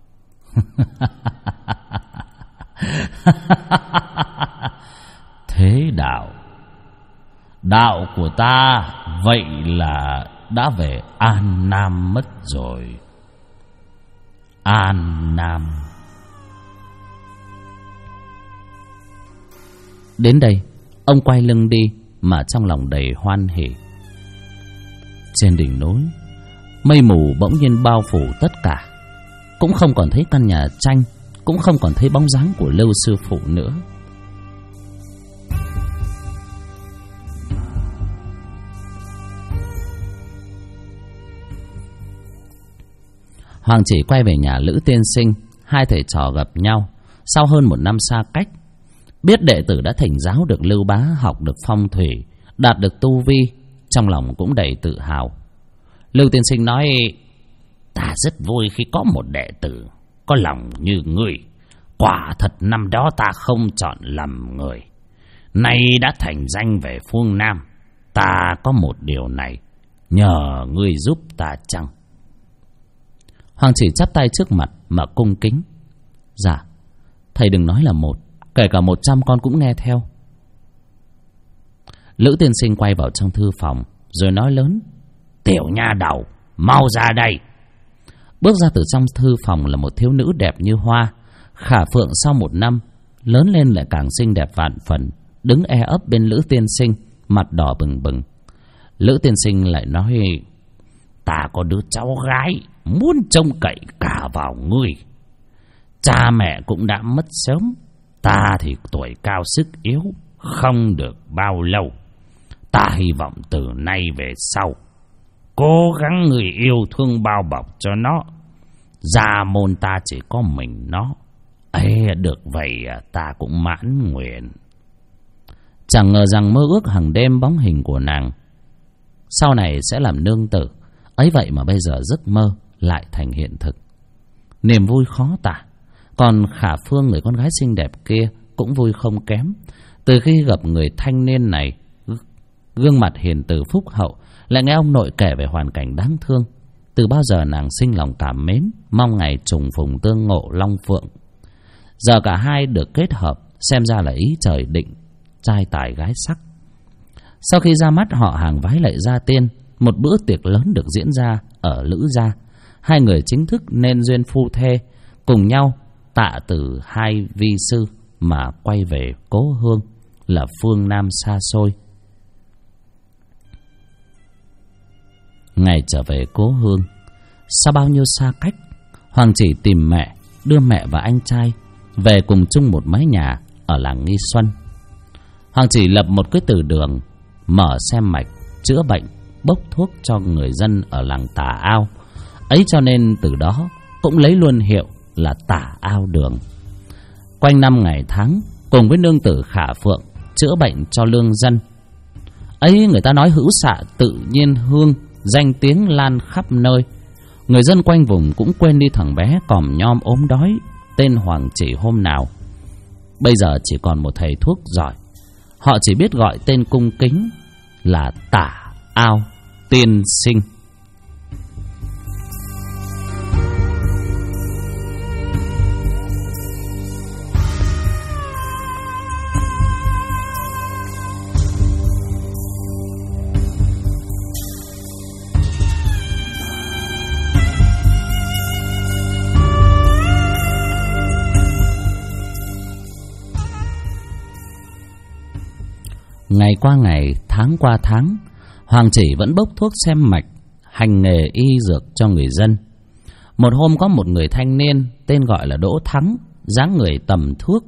Thế đạo, đạo của ta vậy là đã về An Nam mất rồi. An Nam. Đến đây, ông quay lưng đi mà trong lòng đầy hoan hỉ. Trên đỉnh núi, mây mù bỗng nhiên bao phủ tất cả. Cũng không còn thấy căn nhà tranh, cũng không còn thấy bóng dáng của Lưu sư phụ nữa. Hoàng Chỉ quay về nhà Lữ Tiên Sinh. Hai thầy trò gặp nhau sau hơn 1 năm xa cách. Biết đệ tử đã thỉnh giáo được Lưu Bá, học được phong thủy, đạt được tu vi, trong lòng cũng đầy tự hào. Lưu Tiên Sinh nói: ta rất vui khi có một đệ tử có lòng như ngươi. Quả thật năm đó ta không chọn lầm người. Nay đã thành danh về phương Nam, ta có một điều này, nhờ ngươi giúp ta chăng? Hoàng Chỉ chắp tay trước mặt mà cung kính: dạ, thầy đừng nói là một, kể cả 100 con cũng nghe theo. Lữ Tiên Sinh quay vào trong thư phòng rồi nói lớn: tiểu nha đầu, mau ra đây. Bước ra từ trong thư phòng là một thiếu nữ đẹp như hoa. Khả Phượng sau 1 năm lớn lên lại càng xinh đẹp vạn phần, đứng e ấp bên Lữ Tiên Sinh, mặt đỏ bừng bừng. Lữ Tiên Sinh lại nói: ta có đứa cháu gái muốn trông cậy cả vào ngươi. Cha mẹ cũng đã mất sớm, ta thì tuổi cao sức yếu, không được bao lâu. Ta hy vọng từ nay về sau cố gắng người yêu thương bao bọc cho nó. Gia môn ta chỉ có mình nó. Ê, được vậy ta cũng mãn nguyện. Chẳng ngờ rằng mơ ước hàng đêm bóng hình của nàng sau này sẽ làm nương tử, ấy vậy mà bây giờ giấc mơ lại thành hiện thực. Niềm vui khó tả. Còn Khả Phương, người con gái xinh đẹp kia, cũng vui không kém. Từ khi gặp người thanh niên này, gương mặt hiền từ phúc hậu, lại nghe ông nội kể về hoàn cảnh đáng thương, từ bao giờ nàng sinh lòng cảm mến, mong ngày trùng phùng tương ngộ long phượng. Giờ cả hai được kết hợp, xem ra là ý trời định, trai tài gái sắc. Sau khi ra mắt họ hàng vái lạy gia tiên, một bữa tiệc lớn được diễn ra ở Lữ gia. Hai người chính thức nên duyên phu thê, cùng nhau tạ từ hai vi sư mà quay về cố hương là phương Nam xa xôi. Ngày trở về cố hương, sau bao nhiêu xa cách, Hoàng Chỉ tìm mẹ, đưa mẹ và anh trai về cùng chung một mái nhà ở làng Nghi Xuân. Hoàng Chỉ lập một cái từ đường, mở xem mạch, chữa bệnh, bốc thuốc cho người dân ở làng Tà Ao. Ấy cho nên từ đó cũng lấy luôn hiệu là Tà Ao Đường. Quanh năm ngày tháng cùng với nương tử Khả Phượng chữa bệnh cho lương dân. Ấy người ta nói hữu xạ tự nhiên hương, danh tiếng lan khắp nơi. Người dân quanh vùng cũng quên đi thằng bé còm nhom ốm đói tên Hoàng Chỉ hôm nào. Bây giờ chỉ còn một thầy thuốc giỏi, họ chỉ biết gọi tên cung kính là Tà Ao Tiên Sinh. Ngày qua ngày, tháng qua tháng, Hoàng Chỉ vẫn bốc thuốc xem mạch, hành nghề y dược cho người dân. Một hôm có một người thanh niên tên gọi là Đỗ Thắng, dáng người tầm thước,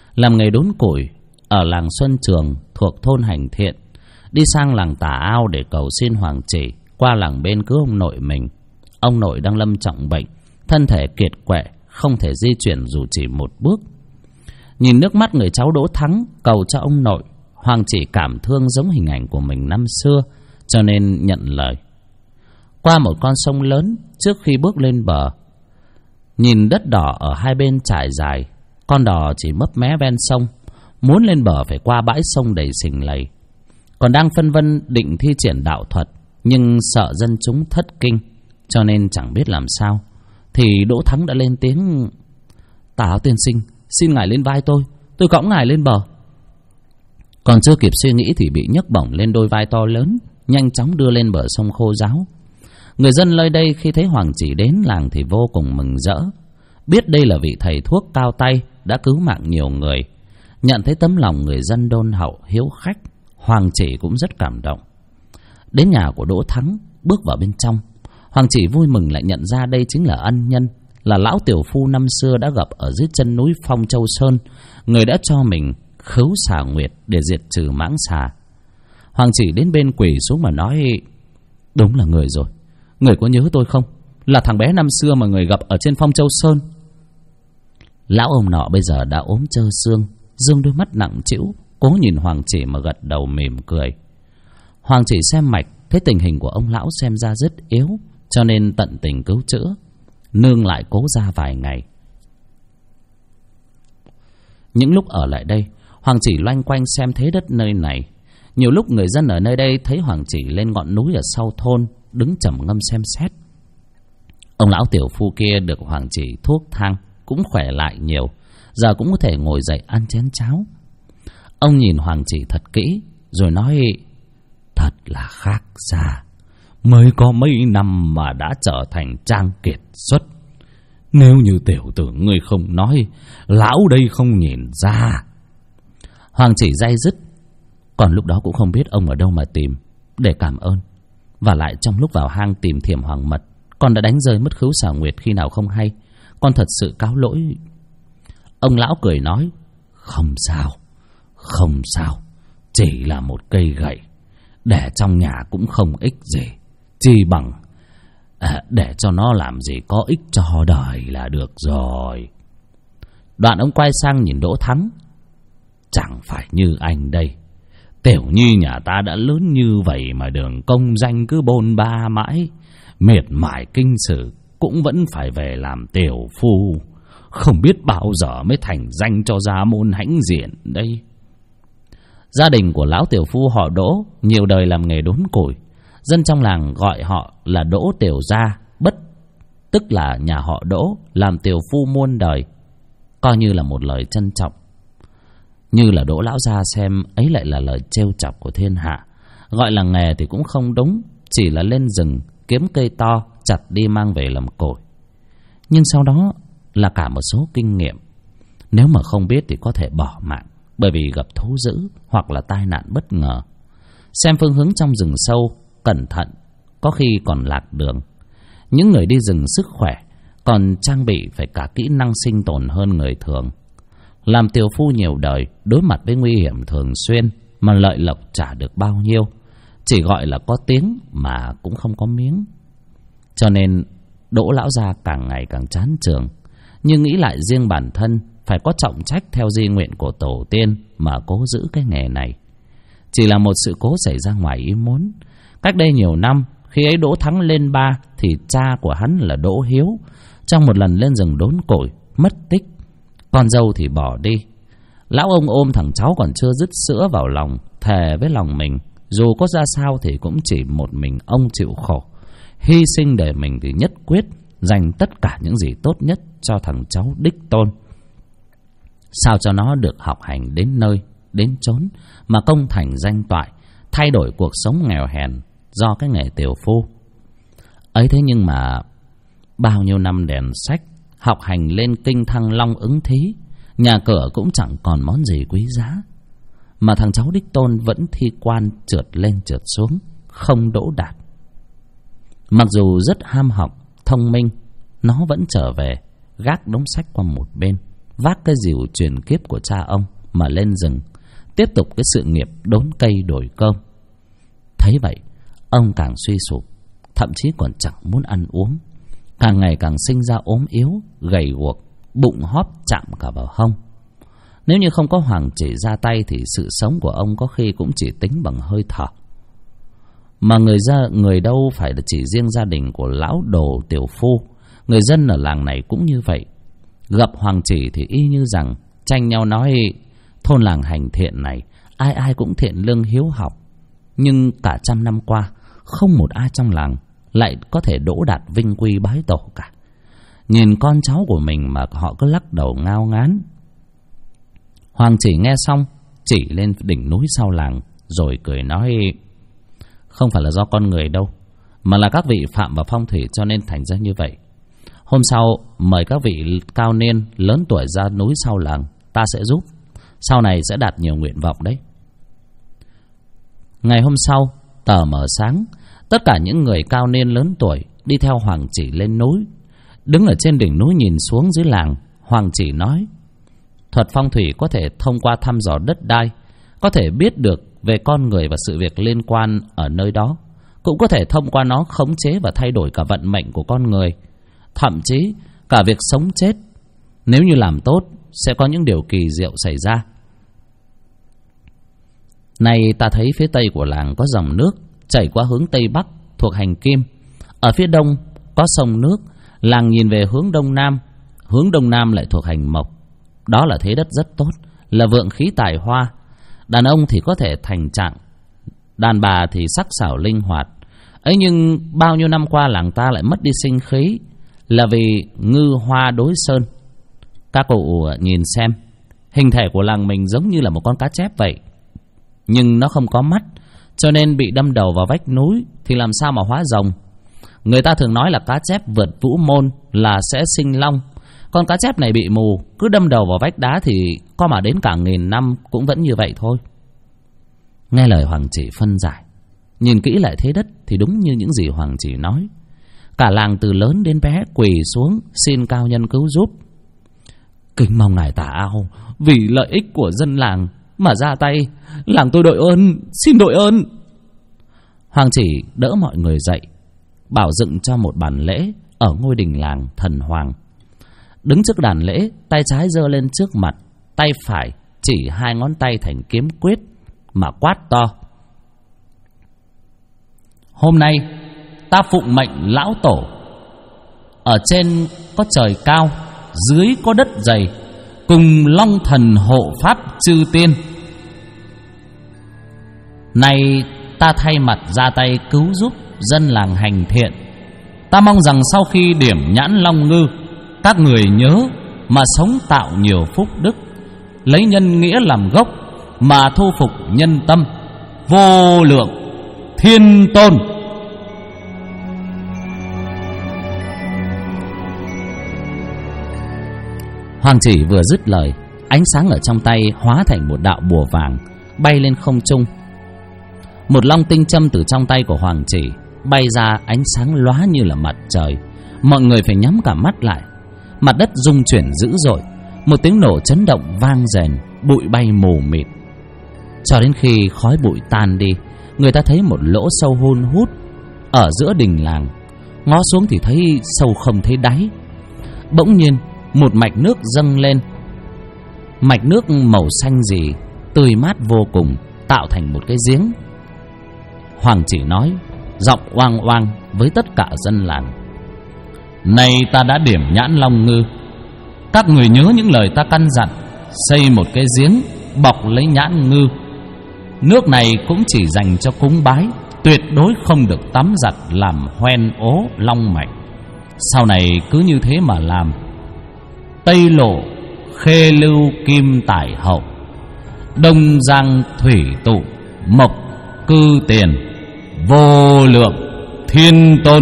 làm nghề đốn củi ở làng Xuân Trường thuộc thôn Hành Thiện, đi sang làng Tà Ao để cầu xin Hoàng Chỉ qua làng bên cứu ông nội mình. Ông nội đang lâm trọng bệnh, thân thể kiệt quệ, không thể di chuyển dù chỉ một bước. Nhìn nước mắt người cháu Đỗ Thắng cầu cho ông nội, Hoàng Chỉ cảm thương giống hình ảnh của mình năm xưa, cho nên nhận lời. Qua một con sông lớn, trước khi bước lên bờ, nhìn đất đỏ ở hai bên trải dài, con đò chỉ mấp mé ven sông, muốn lên bờ phải qua bãi sông đầy sình lầy. Còn đang phân vân định thi triển đạo thuật, nhưng sợ dân chúng thất kinh, cho nên chẳng biết làm sao, thì Đỗ Thắng đã lên tiếng: "Tà Áo tiên sinh, xin ngài lên vai tôi cõng ngài lên bờ." Còn chưa kịp suy nghĩ thì bị nhấc bổng lên đôi vai to lớn, nhanh chóng đưa lên bờ sông khô ráo. Người dân nơi đây khi thấy Hoàng Chỉ đến làng thì vô cùng mừng rỡ, biết đây là vị thầy thuốc cao tay đã cứu mạng nhiều người. Nhận thấy tấm lòng người dân đôn hậu hiếu khách, Hoàng Chỉ cũng rất cảm động. Đến nhà của Đỗ Thắng, bước vào bên trong, Hoàng Chỉ vui mừng lại nhận ra đây chính là ân nhân, là lão tiểu phu năm xưa đã gặp ở dưới chân núi Phong Châu Sơn, người đã cho mình khứu xà nguyệt để diệt trừ mãng xà. Hoàng Chỉ đến bên quỳ xuống mà nói: "Đúng là người rồi. Người có nhớ tôi không? Là thằng bé năm xưa mà người gặp ở trên Phong Châu Sơn." Lão ông nọ bây giờ đã ốm trơ xương, dương đôi mắt nặng trĩu, cố nhìn Hoàng Chỉ mà gật đầu mỉm cười. Hoàng Chỉ xem mạch, thấy tình hình của ông lão xem ra rất yếu, cho nên tận tình cứu chữa, nương lại cố ra vài ngày. Những lúc ở lại đây, Hoàng Chỉ loanh quanh xem thế đất nơi này. Nhiều lúc người dân ở nơi đây thấy Hoàng Chỉ lên ngọn núi ở sau thôn, đứng trầm ngâm xem xét. Ông lão tiểu phu kia được Hoàng Chỉ thuốc thang cũng khỏe lại nhiều, giờ cũng có thể ngồi dậy ăn chén cháo. Ông nhìn Hoàng Chỉ thật kỹ rồi nói: "Thật là khác xa, mới có mấy năm mà đã trở thành trang kiệt xuất. Nếu như tiểu tử ngươi không nói, lão đây không nhìn ra." Hoàng Chỉ day dứt, còn lúc đó cũng không biết ông ở đâu mà tìm để cảm ơn. Và lại trong lúc vào hang tìm thiểm hoàng mật, con đã đánh rơi mất khứu xà nguyệt khi nào không hay. Con thật sự cáo lỗi. Ông lão cười nói: "Không sao, không sao. Chỉ là một cây gậy, để trong nhà cũng không ích gì. Chi bằng để cho nó làm gì có ích cho đời là được rồi." Đoạn ông quay sang nhìn Đỗ Thắng: "Chẳng phải như anh đây, Tiểu Nhi nhà ta đã lớn như vậy mà đường công danh cứ bôn ba mãi, miệt mài kinh sử cũng vẫn phải về làm tiểu phu, không biết bao giờ mới thành danh cho gia môn hãnh diện đây." Gia đình của lão tiểu phu họ Đỗ nhiều đời làm nghề đốn củi, dân trong làng gọi họ là Đỗ Tiểu Gia, tức là nhà họ Đỗ làm tiểu phu muôn đời, coi như là một lời trân trọng. Như là Đỗ lão gia xem ấy lại là lời trêu chọc của thiên hạ. Gọi là nghề thì cũng không đúng, chỉ là lên rừng kiếm cây to chặt đi mang về làm củi. Nhưng sau đó là cả một số kinh nghiệm. Nếu mà không biết thì có thể bỏ mạng, bởi vì gặp thú dữ hoặc là tai nạn bất ngờ. Xem phương hướng trong rừng sâu, cẩn thận, có khi còn lạc đường. Những người đi rừng sức khỏe còn trang bị phải cả kỹ năng sinh tồn hơn người thường. Làm tiểu phu nhiều đời, đối mặt với nguy hiểm thường xuyên, mà lợi lộc trả được bao nhiêu, chỉ gọi là có tiếng mà cũng không có miếng. Cho nên Đỗ lão gia càng ngày càng chán chường, nhưng nghĩ lại riêng bản thân phải có trọng trách theo di nguyện của tổ tiên mà cố giữ cái nghề này. Chỉ là một sự cố xảy ra ngoài ý muốn. Cách đây nhiều năm, khi ấy Đỗ Thắng lên 3 thì cha của hắn là Đỗ Hiếu trong một lần lên rừng đốn củi mất tích, con dâu thì bỏ đi. Lão ông ôm thằng cháu còn chưa dứt sữa vào lòng, thề với lòng mình dù có ra sao thì cũng chỉ một mình ông chịu khổ, hy sinh để mình thì nhất quyết dành tất cả những gì tốt nhất cho thằng cháu đích tôn, sao cho nó được học hành đến nơi đến chốn mà công thành danh toại, thay đổi cuộc sống nghèo hèn do cái nghề tiểu phu ấy. Thế nhưng mà bao nhiêu năm đèn sách, học hành lên kinh thăng long ứng thí, nhà cửa cũng chẳng còn món gì quý giá, mà thằng cháu đích tôn vẫn thi quan trượt lên trượt xuống, không đỗ đạt. Mặc dù rất ham học, thông minh, nó vẫn trở về gác đống sách qua một bên, vác cái rìu truyền kiếp của cha ông mà lên rừng, tiếp tục cái sự nghiệp đốn cây đổi cơm. Thấy vậy, ông càng suy sụp, thậm chí còn chẳng muốn ăn uống, càng ngày càng sinh ra ốm yếu, gầy guộc, bụng hóp chạm cả vào hông. Nếu như không có Hoàng Chỉ ra tay thì sự sống của ông có khi cũng chỉ tính bằng hơi thở. Mà người đâu phải là chỉ riêng gia đình của lão Đồ tiểu phu, người dân ở làng này cũng như vậy. Gặp Hoàng Chỉ thì y như rằng tranh nhau nói thôn làng Hành Thiện này ai ai cũng thiện lương hiếu học, nhưng cả trăm năm qua không một ai trong làng lại có thể đỗ đạt vinh quy bái tổ cả. Nhìn con cháu của mình mà họ cứ lắc đầu ngao ngán. Hoàng Chỉ nghe xong chỉ lên đỉnh núi sau làng rồi cười nói: không phải là do con người đâu, mà là các vị phạm vào phong thủy cho nên thành ra như vậy. Hôm sau mời các vị cao niên lớn tuổi ra núi sau làng, ta sẽ giúp, sau này sẽ đạt nhiều nguyện vọng đấy. Ngày hôm sau tờ mờ sáng, tất cả những người cao niên lớn tuổi đi theo Hoàng Chỉ lên núi. Đứng ở trên đỉnh núi nhìn xuống dưới làng, Hoàng Chỉ nói: thuật phong thủy có thể thông qua thăm dò đất đai, có thể biết được về con người và sự việc liên quan ở nơi đó, cũng có thể thông qua nó khống chế và thay đổi cả vận mệnh của con người, thậm chí cả việc sống chết. Nếu như làm tốt sẽ có những điều kỳ diệu xảy ra. Nay ta thấy phía tây của làng có dòng nước chảy qua hướng tây bắc thuộc hành kim, ở phía đông có sông nước. Làng nhìn về hướng đông nam lại thuộc hành mộc. Đó là thế đất rất tốt, là vượng khí tài hoa. Đàn ông thì có thể thành trạng, đàn bà thì sắc sảo linh hoạt. Ấy nhưng bao nhiêu năm qua làng ta lại mất đi sinh khí, là vì ngư hoa đối sơn. Các cụ nhìn xem, hình thể của làng mình giống như là một con cá chép vậy, nhưng nó không có mắt, cho nên bị đâm đầu vào vách núi thì làm sao mà hóa rồng. Người ta thường nói là cá chép vượt vũ môn là sẽ sinh long. Con cá chép này bị mù, cứ đâm đầu vào vách đá thì có mà đến cả 1000 năm cũng vẫn như vậy thôi. Nghe lời Hoàng Chỉ phân giải, nhìn kỹ lại thế đất thì đúng như những gì Hoàng Chỉ nói. Cả làng từ lớn đến bé quỳ xuống xin cao nhân cứu giúp. Kính mong ngài tả ao vì lợi ích của dân làng mà ra tay, làng tôi đội ơn, xin đội ơn. Hoàng Chỉ đỡ mọi người dậy, bảo dựng cho một bàn lễ ở ngôi đình làng thần hoàng. Đứng trước đàn lễ, tay trái giơ lên trước mặt, tay phải chỉ 2 ngón tay thành kiếm quyết mà quát to: hôm nay ta phụng mệnh lão tổ, ở trên có trời cao, dưới có đất dày, cùng long thần hộ pháp chư tiên. Nay ta thay mặt ra tay cứu giúp dân làng Hành Thiện. Ta mong rằng sau khi điểm nhãn long ngư, các người nhớ mà sống tạo nhiều phúc đức, lấy nhân nghĩa làm gốc mà thu phục nhân tâm, vô lượng thiên tôn. Hoàng Chỉ vừa dứt lời, ánh sáng ở trong tay hóa thành một đạo bùa vàng bay lên không trung. Một long tinh châm từ trong tay của Hoàng Chỉ bay ra, ánh sáng lóa như là mặt trời. Mọi người phải nhắm cả mắt lại. Mặt đất rung chuyển dữ dội, một tiếng nổ chấn động vang rền, bụi bay mù mịt. Cho đến khi khói bụi tan đi, người ta thấy một lỗ sâu hun hút ở giữa đình làng. Ngó xuống thì thấy sâu không thấy đáy. Bỗng nhiên một mạch nước dâng lên. Mạch nước màu xanh gì, tươi mát vô cùng, tạo thành một cái giếng. Hoàng Chỉ nói, giọng oang oang với tất cả dân làng: nay ta đã điểm nhãn long ngư, các người nhớ những lời ta căn dặn, xây một cái giếng bọc lấy nhãn ngư. Nước này cũng chỉ dành cho cúng bái, tuyệt đối không được tắm giặt làm hoen ố long mạch. Sau này cứ như thế mà làm. Tây lộ khê lưu kim tải hậu, đông giang thủy tụ mộc cư tiền, vô lượng thiên tôn.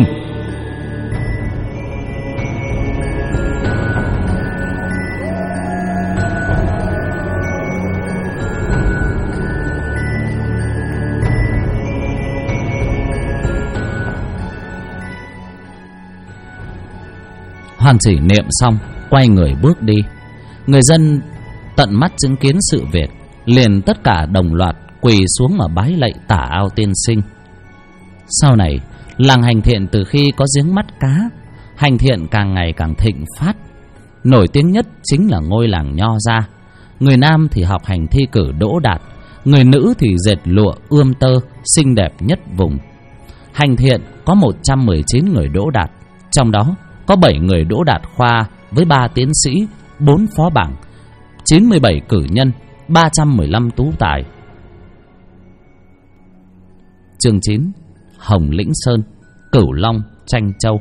Hoàng Chỉ niệm xong quay người bước đi. Người dân tận mắt chứng kiến sự việc, liền tất cả đồng loạt quỳ xuống mà bái lạy Tả Ao tiên sinh. Sau này, làng Hành Thiện từ khi có giếng mắt cá, hành thiện càng ngày càng thịnh phát. Nổi tiếng nhất chính là ngôi làng Nho Gia. Người nam thì học hành thi cử đỗ đạt, người nữ thì dệt lụa ươm tơ, xinh đẹp nhất vùng. Hành Thiện có 119 người đỗ đạt, trong đó có 7 người đỗ đạt khoa với 3 tiến sĩ, 4 phó bảng, 97 cử nhân, 315 tú tài. Chương 9. Hồng Lĩnh Sơn, Cửu Long, Tranh Châu.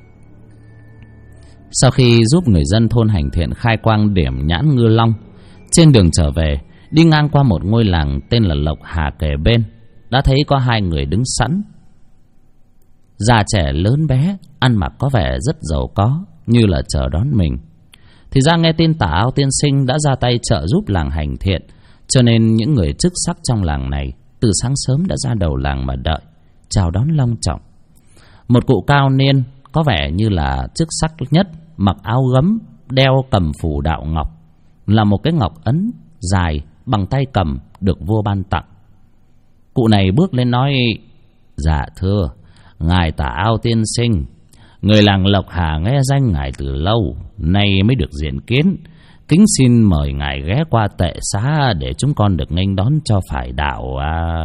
Sau khi giúp người dân thôn Hành Thiện khai quang điểm nhãn ngư long, trên đường trở về, đi ngang qua một ngôi làng tên là Lộc Hà kề bên, đã thấy có 2 người đứng sẵn. Già trẻ lớn bé, ăn mặc có vẻ rất giàu có, như là chờ đón mình. Thì ra nghe tin Tả Ao tiên sinh đã ra tay trợ giúp làng Hành Thiện, cho nên những người chức sắc trong làng này từ sáng sớm đã ra đầu làng mà đợi, chào đón long trọng. Một cụ cao niên, có vẻ như là chức sắc nhất, mặc áo gấm, đeo cầm phù đạo ngọc, là một cái ngọc ấn dài bằng tay cầm được vua ban tặng. Cụ này bước lên nói: "Dạ thưa ngài Tả Ao tiên sinh, người làng Lộc Hà nghe danh ngài từ lâu, nay mới được diện kiến, kính xin mời ngài ghé qua tệ xá để chúng con được nghênh đón cho phải đạo."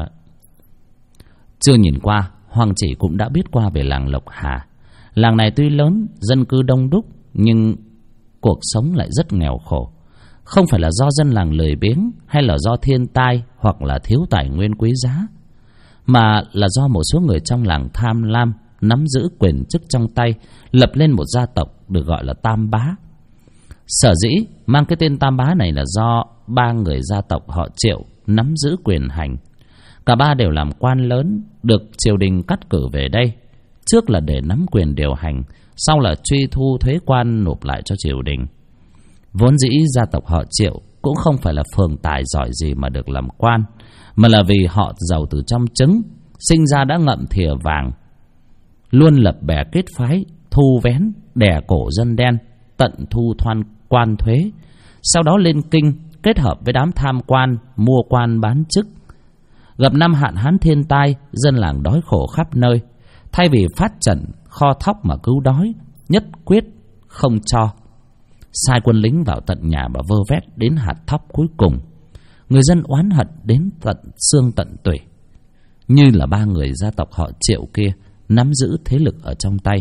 Chưa nhìn qua, Hoàng Chỉ cũng đã biết qua về làng Lộc Hà. Làng này tuy lớn, dân cư đông đúc, nhưng cuộc sống lại rất nghèo khổ. Không phải là do dân làng lười biếng, hay là do thiên tai, hoặc là thiếu tài nguyên quý giá, mà là do một số người trong làng tham lam, nắm giữ quyền chức trong tay, lập lên một gia tộc được gọi là Tam Bá. Sở dĩ mang cái tên Tam Bá này là do 3 người gia tộc họ Triệu nắm giữ quyền hành. Cả 3 đều làm quan lớn, được triều đình cắt cử về đây, trước là để nắm quyền điều hành, sau là truy thu thuế quan nộp lại cho triều đình. Vốn dĩ gia tộc họ Triệu cũng không phải là phường tài giỏi gì mà được làm quan, mà là vì họ giàu từ trong trứng, sinh ra đã ngậm thìa vàng, luôn lập bè kết phái, thu vén, đè cổ dân đen, tận thu quan thuế, sau đó lên kinh kết hợp với đám tham quan, mua quan bán chức. Gặp năm hạn hán thiên tai, dân làng đói khổ khắp nơi, thay vì phát trận kho thóc mà cứu đói, nhất quyết không cho, sai quân lính vào tận nhà và vơ vét đến hạt thóc cuối cùng. Người dân oán hận đến tận xương tận tủy, như là 3 người gia tộc họ Triệu kia nắm giữ thế lực ở trong tay.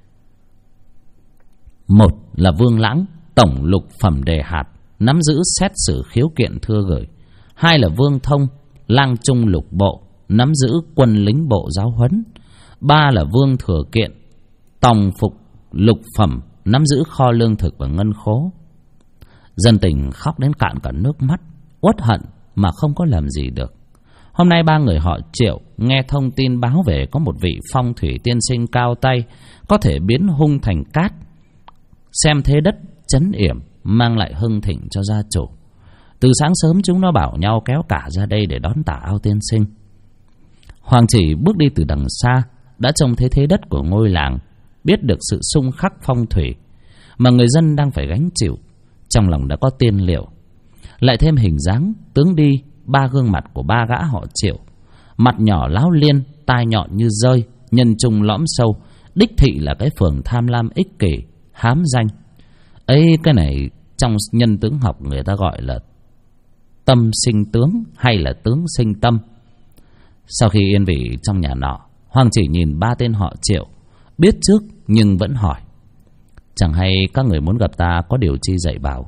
Một là Vương Lãng, tổng lục phẩm đề hạt, nắm giữ xét xử khiếu kiện thưa gửi. 2 là Vương Thông, lang trung lục bộ, nắm giữ quân lính bộ giáo huấn. 3 là Vương Thừa Kiện, tòng phục lục phẩm, nắm giữ kho lương thực và ngân khố. Dân tình khóc đến cạn cả nước mắt, uất hận mà không có làm gì được. Hôm nay 3 người họ Triệu nghe thông tin báo về có một vị phong thủy tiên sinh cao tay, có thể biến hung thành cát, xem thế đất trấn yểm, mang lại hưng thịnh cho gia chủ. Từ sáng sớm chúng nó bảo nhau kéo cả ra đây để đón Tả Ao tiên sinh. Hoàng Chỉ bước đi từ đằng xa, đã trông thấy thế đất của ngôi làng, biết được sự xung khắc phong thủy mà người dân đang phải gánh chịu. Trong lòng đã có tiên liệu, lại thêm hình dáng, tướng đi, 3 gương mặt của 3 gã họ Triệu, mặt nhỏ láo liên, tai nhọn như rơi, nhân trung lõm sâu, đích thị là cái phường tham lam ích kỷ, hám danh. Ấy, cái này trong nhân tướng học người ta gọi là tâm sinh tướng, hay là tướng sinh tâm. Sau khi yên vị trong nhà nọ, Hoàng Chỉ nhìn 3 tên họ Triệu, biết trước nhưng vẫn hỏi: "Chẳng hay các người muốn gặp ta có điều chi dạy bảo?"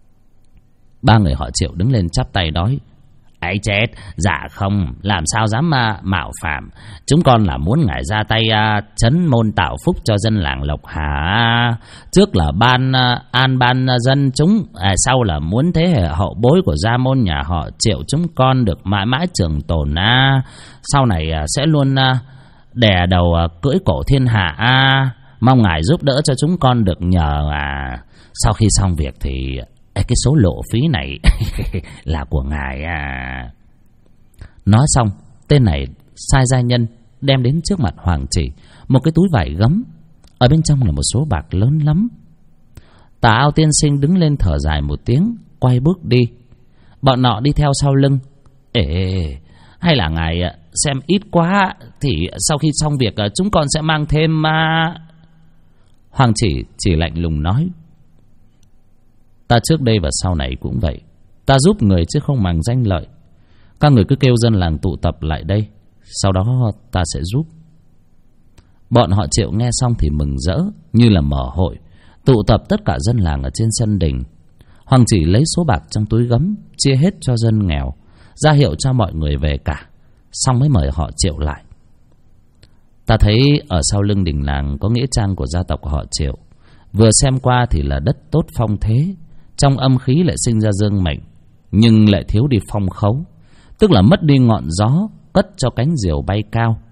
3 người họ Triệu đứng lên chắp tay nói: "Ấy chết, dạ không, làm sao dám mạo phạm. Chúng con là muốn ngài ra tay trấn môn tạo phúc cho dân làng Lộc Hà. Trước là ban dân chúng, sau là muốn thế hệ hậu bối của gia môn nhà họ Triệu chúng con được mãi mãi trường tồn. Sau này sẽ luôn đè đầu cưỡi cổ thiên hạ. Mong ngài giúp đỡ cho chúng con được nhờ. Sau khi xong việc thì cái số lộ phí này là của ngài." Nói xong, tên này sai gia nhân đem đến trước mặt Hoàng Chỉ một cái túi vải gấm, ở bên trong là một số bạc lớn lắm. Tà Ao tiên sinh đứng lên thở dài một tiếng, quay bước đi. Bọn nọ đi theo sau lưng. Ê, hay là ngài xem ít quá thì sau khi xong việc chúng con sẽ mang thêm mà. Hoàng chỉ lạnh lùng nói: ta trước đây và sau này cũng vậy. Ta giúp người chứ không màng danh lợi. Các người cứ kêu dân làng tụ tập lại đây, sau đó ta sẽ giúp. Bọn họ Triệu nghe xong thì mừng rỡ như là mở hội, tụ tập tất cả dân làng ở trên sân đình. Hoàng chỉ lấy số bạc trong túi gấm chia hết cho dân nghèo, ra hiệu cho mọi người về cả, xong mới mời họ Triệu lại. Ta thấy ở sau lưng đình làng có nghĩa trang của gia tộc họ Triệu. Vừa xem qua thì là đất tốt phong thế, trong âm khí lại sinh ra dương mệnh, nhưng lại thiếu đi phong khấu, tức là mất đi ngọn gió cất cho cánh diều bay cao.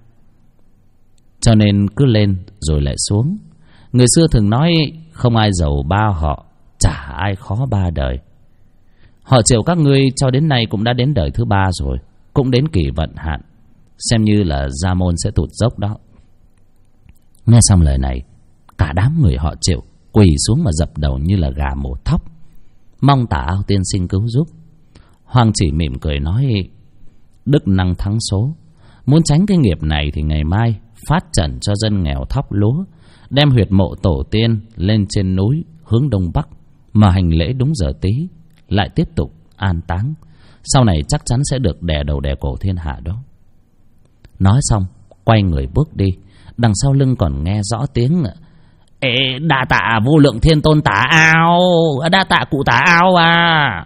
Cho nên cứ lên rồi lại xuống. Người xưa thường nói không ai giàu ba họ, chả ai khó ba đời. Họ Triệu các ngươi cho đến nay cũng đã đến đời thứ 3 rồi, cũng đến kỳ vận hạn, xem như là gia môn sẽ tụt dốc đó. Nghe xong lời này, cả đám người họ Triệu quỳ xuống mà dập đầu như là gà mổ thóc, mong Tà Ao tiên sinh cứu giúp. Hoàng chỉ mỉm cười nói: đức năng thắng số. Muốn tránh cái nghiệp này thì ngày mai phát trần cho dân nghèo thóc lúa, đem huyệt mộ tổ tiên lên trên núi hướng đông bắc, mà hành lễ đúng giờ tí, lại tiếp tục an táng. Sau này chắc chắn sẽ được đè đầu đè cổ thiên hạ đó. Nói xong quay người bước đi. Đằng sau lưng còn nghe rõ tiếng: ê, đa tạ vô lượng thiên tôn Tà Ao, đa tạ cụ Tà Ao à.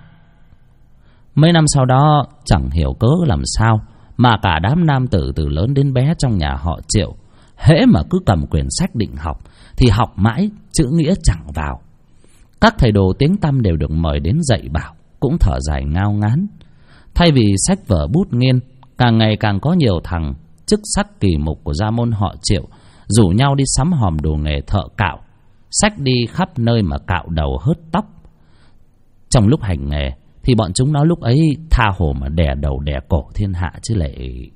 Mấy năm sau đó chẳng hiểu cớ làm sao mà cả đám nam tử từ lớn đến bé trong nhà họ Triệu, hễ mà cứ cầm quyển sách định học thì học mãi chữ nghĩa chẳng vào. Các thầy đồ tiếng tăm đều được mời đến dạy bảo, cũng thở dài ngao ngán. Thay vì sách vở bút nghiên, càng ngày càng có nhiều thằng chức sắc kỳ mục của gia môn họ Triệu rủ nhau đi sắm hòm đồ nghề thợ cạo, xách đi khắp nơi mà cạo đầu hớt tóc. Trong lúc hành nghề thì bọn chúng nó lúc ấy tha hồ mà đè đầu đè cổ thiên hạ chứ lệ.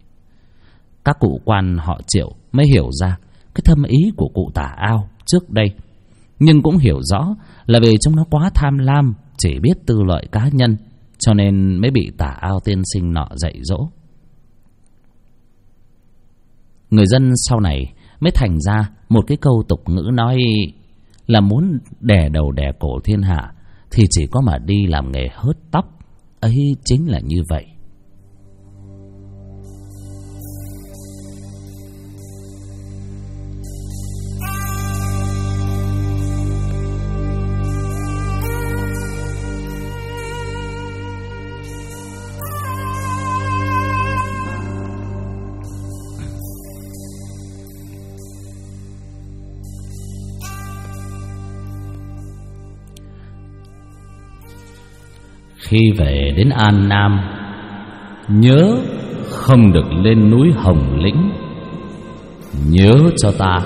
Các cụ quan họ Triệu mới hiểu ra cái thâm ý của cụ Tà Ao trước đây, nhưng cũng hiểu rõ là vì chúng nó quá tham lam, chỉ biết tư lợi cá nhân, cho nên mới bị Tà Ao tiên sinh nọ dạy dỗ. Người dân sau này mới thành ra một cái câu tục ngữ nói là muốn đè đầu đè cổ thiên hạ thì chỉ có mà đi làm nghề hớt tóc. Ấy chính là như vậy. Khi về đến An Nam, nhớ không được lên núi Hồng Lĩnh. Nhớ cho ta.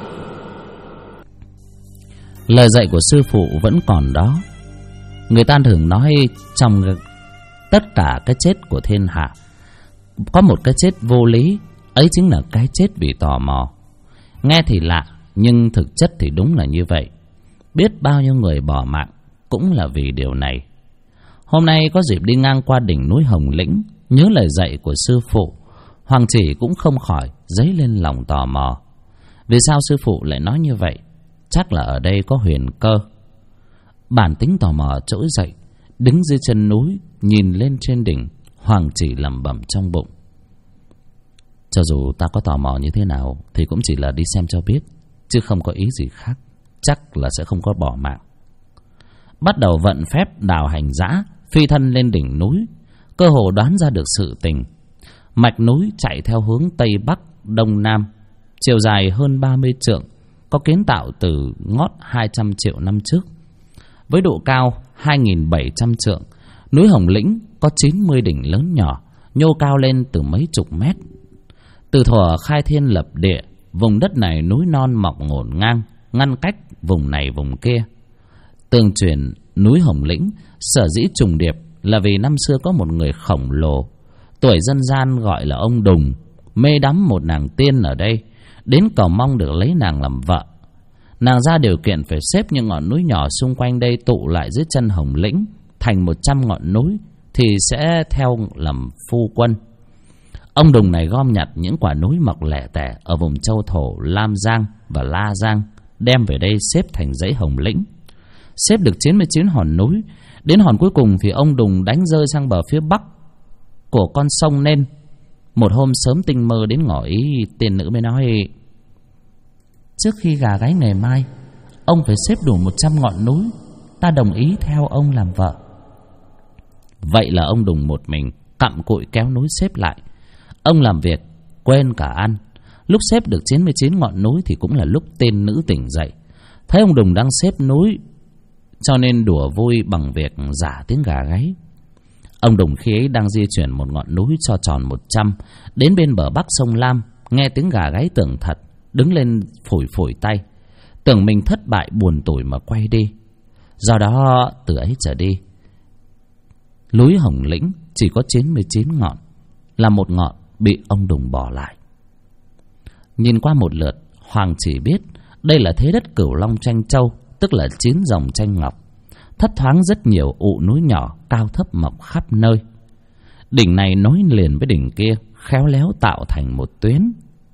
Lời dạy của sư phụ vẫn còn đó. Người ta thường nói trong tất cả cái chết của thiên hạ có một cái chết vô lý, ấy chính là cái chết vì tò mò. Nghe thì lạ, nhưng thực chất thì đúng là như vậy. Biết bao nhiêu người bỏ mạng cũng là vì điều này. Hôm nay có dịp đi ngang qua đỉnh núi Hồng Lĩnh, nhớ lời dạy của sư phụ, Hoàng chỉ cũng không khỏi dấy lên lòng tò mò. Vì sao sư phụ lại nói như vậy? Chắc là ở đây có huyền cơ. Bản tính tò mò trỗi dậy, đứng dưới chân núi, nhìn lên trên đỉnh. Hoàng chỉ lẩm bẩm trong bụng: cho dù ta có tò mò như thế nào thì cũng chỉ là đi xem cho biết, chứ không có ý gì khác. Chắc là sẽ không có bỏ mạng. Bắt đầu vận phép đào hành dã, phi thân lên đỉnh núi, cơ hồ đoán ra được sự tình. Mạch núi chạy theo hướng Tây Bắc, Đông Nam, chiều dài hơn 30 trượng, có kiến tạo từ ngót 200 triệu năm trước. Với độ cao 2.700 trượng, núi Hồng Lĩnh có 90 đỉnh lớn nhỏ, nhô cao lên từ mấy chục mét. Từ thuở khai thiên lập địa, vùng đất này núi non mọc ngổn ngang, ngăn cách vùng này vùng kia. Tương truyền núi Hồng Lĩnh sở dĩ trùng điệp là vì năm xưa có một người khổng lồ, tuổi dân gian gọi là ông Đùng, mê đắm một nàng tiên ở đây, đến cầu mong được lấy nàng làm vợ. Nàng ra điều kiện phải xếp những ngọn núi nhỏ xung quanh đây tụ lại dưới chân Hồng Lĩnh thành 100 ngọn núi thì sẽ theo làm phu quân. Ông Đùng này gom nhặt những quả núi mọc lẻ tẻ ở vùng châu thổ Lam Giang và La Giang, đem về đây xếp thành dãy Hồng Lĩnh. Xếp được 99 hòn núi, đến hòn cuối cùng thì ông Đùng đánh rơi sang bờ phía bắc của con sông Nên. Một hôm sớm tinh mơ đến ngỏ ý, tiền nữ mới nói: trước khi gà gáy ngày mai, ông phải xếp đủ 100 ngọn núi, ta đồng ý theo ông làm vợ. Vậy là ông Đùng một mình cặm cụi kéo núi xếp lại. Ông làm việc quên cả ăn. Lúc xếp được 99 ngọn núi thì cũng là lúc tên nữ tỉnh dậy. Thấy ông Đùng đang xếp núi, cho nên đùa vui bằng việc giả tiếng gà gáy. Ông Đùng khi ấy đang di chuyển một ngọn núi cho tròn 100, đến bên bờ bắc sông Lam, nghe tiếng gà gáy tưởng thật, đứng lên phủi phủi tay, tưởng mình thất bại buồn tủi mà quay đi. Do đó từ ấy trở đi, núi Hồng Lĩnh chỉ có 99 ngọn, là một ngọn bị ông Đùng bỏ lại. Nhìn qua một lượt, Hoàng chỉ biết đây là thế đất Cửu Long tranh châu, tức là 9 dòng tranh ngọc. Thấp thoáng rất nhiều ụ núi nhỏ cao thấp mọc khắp nơi. Đỉnh này nối liền với đỉnh kia, khéo léo tạo thành một tuyến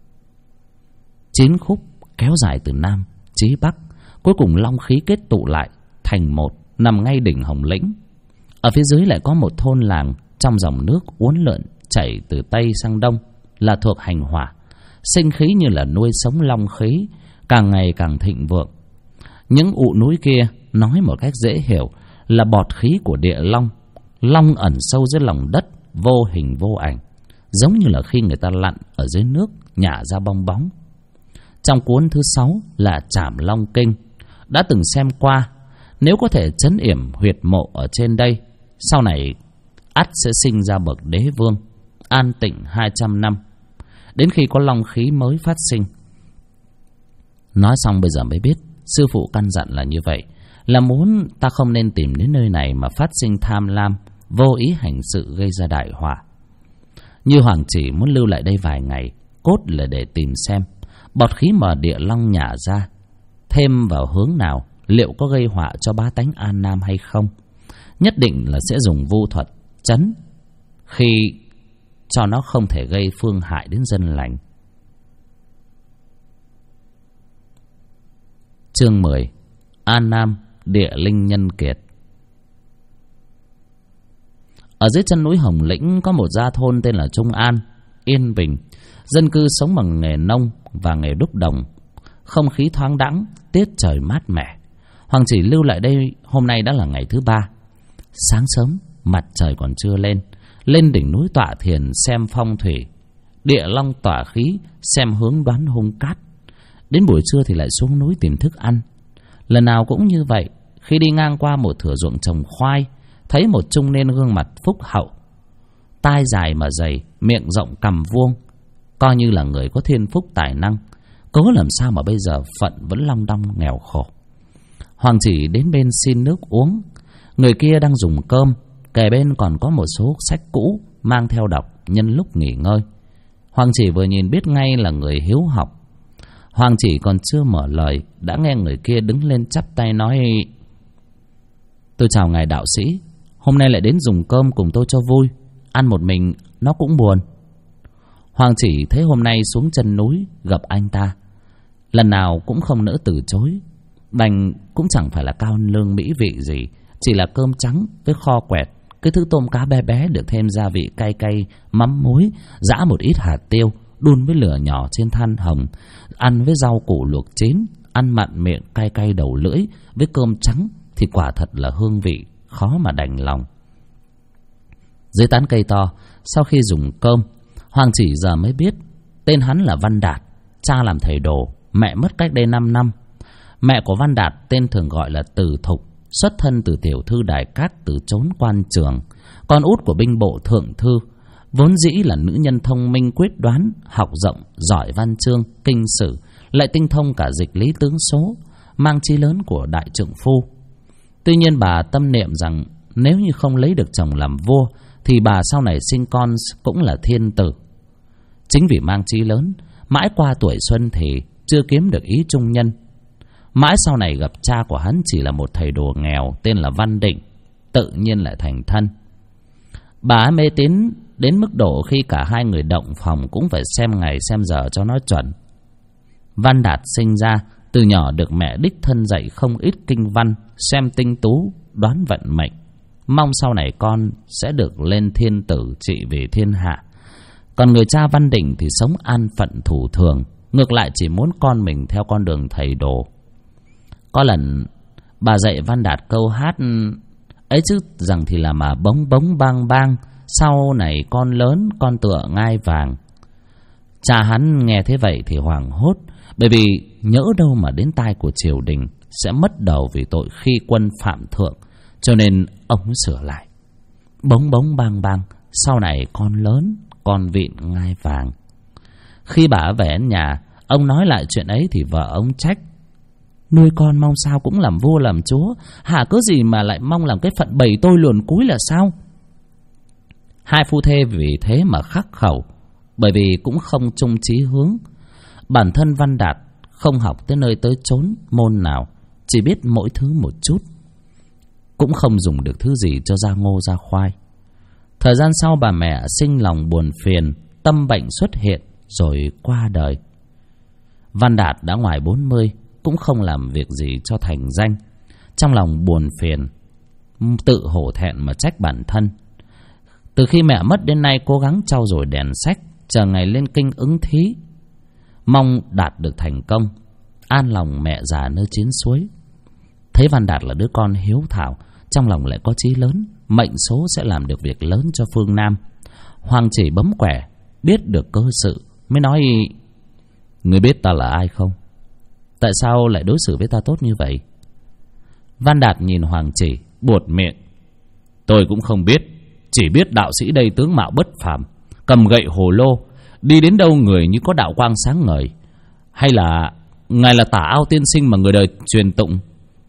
9 khúc kéo dài từ Nam chí Bắc, cuối cùng long khí kết tụ lại thành một, nằm ngay đỉnh Hồng Lĩnh. Ở phía dưới lại có một thôn làng trong dòng nước uốn lượn chảy từ Tây sang Đông, là thuộc hành hỏa, sinh khí như là nuôi sống long khí, càng ngày càng thịnh vượng. Những ụ núi kia nói một cách dễ hiểu là bọt khí của địa long. Long ẩn sâu dưới lòng đất, vô hình vô ảnh, giống như là khi người ta lặn ở dưới nước nhả ra bong bóng. Trong cuốn thứ 6 là Trảm Long Kinh, đã từng xem qua. Nếu có thể trấn yểm huyệt mộ ở trên đây, sau này ắt sẽ sinh ra bậc đế vương, an tịnh 200 năm, đến khi có long khí mới phát sinh. Nói xong bây giờ mới biết sư phụ căn dặn là như vậy, là muốn ta không nên tìm đến nơi này mà phát sinh tham lam, vô ý hành sự gây ra đại họa. Như Hoàng chỉ muốn lưu lại đây vài ngày, cốt là để tìm xem bọt khí mà địa long nhả ra thêm vào hướng nào, liệu có gây họa cho bá tánh An Nam hay không. Nhất định là sẽ dùng vu thuật trấn, khi cho nó không thể gây phương hại đến dân lành. Chương 10. An Nam địa linh nhân kiệt. Ở dưới chân núi Hồng Lĩnh có một gia thôn tên là Trung An, yên bình. Dân cư sống bằng nghề nông và nghề đúc đồng. Không khí thoáng đãng, tiết trời mát mẻ. Hoàng chỉ lưu lại đây hôm nay đã là ngày thứ 3. Sáng sớm, mặt trời còn chưa lên, lên đỉnh núi tọa thiền xem phong thủy, địa long tỏa khí xem hướng đoán hung cát. Đến buổi trưa thì lại xuống núi tìm thức ăn. Lần nào cũng như vậy, khi đi ngang qua một thửa ruộng trồng khoai, thấy một trung niên gương mặt phúc hậu, tai dài mà dày, miệng rộng cằm vuông, coi như là người có thiên phúc tài năng. Cố làm sao mà bây giờ phận vẫn long đong nghèo khổ. Hoàng chỉ đến bên xin nước uống. Người kia đang dùng cơm, kề bên còn có một số sách cũ mang theo đọc nhân lúc nghỉ ngơi. Hoàng chỉ vừa nhìn biết ngay là người hiếu học. Hoàng chỉ còn chưa mở lời, đã nghe người kia đứng lên chắp tay nói: tôi chào ngài đạo sĩ, hôm nay lại đến dùng cơm cùng tôi cho vui, ăn một mình nó cũng buồn. Hoàng chỉ thấy hôm nay xuống chân núi gặp anh ta, lần nào cũng không nỡ từ chối. Đành cũng chẳng phải là cao lương mỹ vị gì, chỉ là cơm trắng với kho quẹt, cái thứ tôm cá bé bé được thêm gia vị cay cay, mắm muối, giã một ít hạt tiêu, đun với lửa nhỏ trên than hồng, ăn với rau củ luộc chín, ăn mặn miệng cay cay đầu lưỡi với cơm trắng thì quả thật là hương vị khó mà đành lòng. Dưới tán cây to, sau khi dùng cơm, Hoàng chỉ giờ mới biết tên hắn là Văn Đạt, cha làm thầy đồ, mẹ mất cách đây 5 năm. Mẹ của Văn Đạt tên thường gọi là Từ Thục, xuất thân từ tiểu thư Đài Cát từ chốn quan trường, con út của binh bộ thượng thư, vốn dĩ là nữ nhân thông minh quyết đoán, học rộng, giỏi văn chương, kinh sử, lại tinh thông cả dịch lý tướng số, mang chí lớn của đại trượng phu. Tuy nhiên bà tâm niệm rằng nếu như không lấy được chồng làm vua thì bà sau này sinh con cũng là thiên tử. Chính vì mang chí lớn, mãi qua tuổi xuân thì chưa kiếm được ý trung nhân. Mãi sau này gặp cha của hắn chỉ là một thầy đồ nghèo tên là Văn Định, tự nhiên lại thành thân. Bà mê tín đến mức độ khi cả hai người động phòng cũng phải xem ngày xem giờ cho nó chuẩn. Văn Đạt sinh ra từ nhỏ được mẹ đích thân dạy không ít kinh văn, xem tinh tú, đoán vận mệnh. Mong sau này con sẽ được lên thiên tử trị vì thiên hạ. Còn người cha Văn Định thì sống an phận thủ thường, ngược lại chỉ muốn con mình theo con đường thầy đồ. Có lần bà dạy Văn Đạt câu hát ấy chứ rằng thì là mà bống bống bang bang, sau này con lớn con tựa ngai vàng. Cha hắn nghe thế vậy thì hoảng hốt, bởi vì nhỡ đâu mà đến tai của triều đình sẽ mất đầu vì tội khi quân phạm thượng, cho nên ông sửa lại: bống bống bang bang, sau này con lớn con vịn ngai vàng. Khi bà về đến nhà, ông nói lại chuyện ấy thì vợ ông trách: nuôi con mong sao cũng làm vua làm chúa, hả cớ gì mà lại mong làm cái phận bầy tôi luồn cúi là sao? Hai phu thê vì thế mà khắc khẩu, bởi vì cũng không chung chí hướng. Bản thân Văn Đạt không học tới nơi tới chốn môn nào, chỉ biết mỗi thứ một chút, cũng không dùng được thứ gì cho ra ngô ra khoai. Thời gian sau bà mẹ sinh lòng buồn phiền, tâm bệnh xuất hiện rồi qua đời. Văn Đạt đã ngoài 40, cũng không làm việc gì cho thành danh. Trong lòng buồn phiền, tự hổ thẹn mà trách bản thân. Từ khi mẹ mất đến nay cố gắng trau dồi đèn sách, chờ ngày lên kinh ứng thí, mong đạt được thành công, an lòng mẹ già nơi chiến suối. Thấy Văn Đạt là đứa con hiếu thảo, trong lòng lại có chí lớn, mệnh số sẽ làm được việc lớn cho phương Nam. Hoàng chỉ bấm quẻ, biết được cơ sự, mới nói: người biết ta là ai không? Tại sao lại đối xử với ta tốt như vậy? Văn Đạt nhìn Hoàng chỉ, buột miệng: tôi cũng không biết, chỉ biết đạo sĩ đây tướng mạo bất phàm, cầm gậy hồ lô, đi đến đâu người như có đạo quang sáng ngời. Hay là ngài là Tả Ao tiên sinh mà người đời truyền tụng?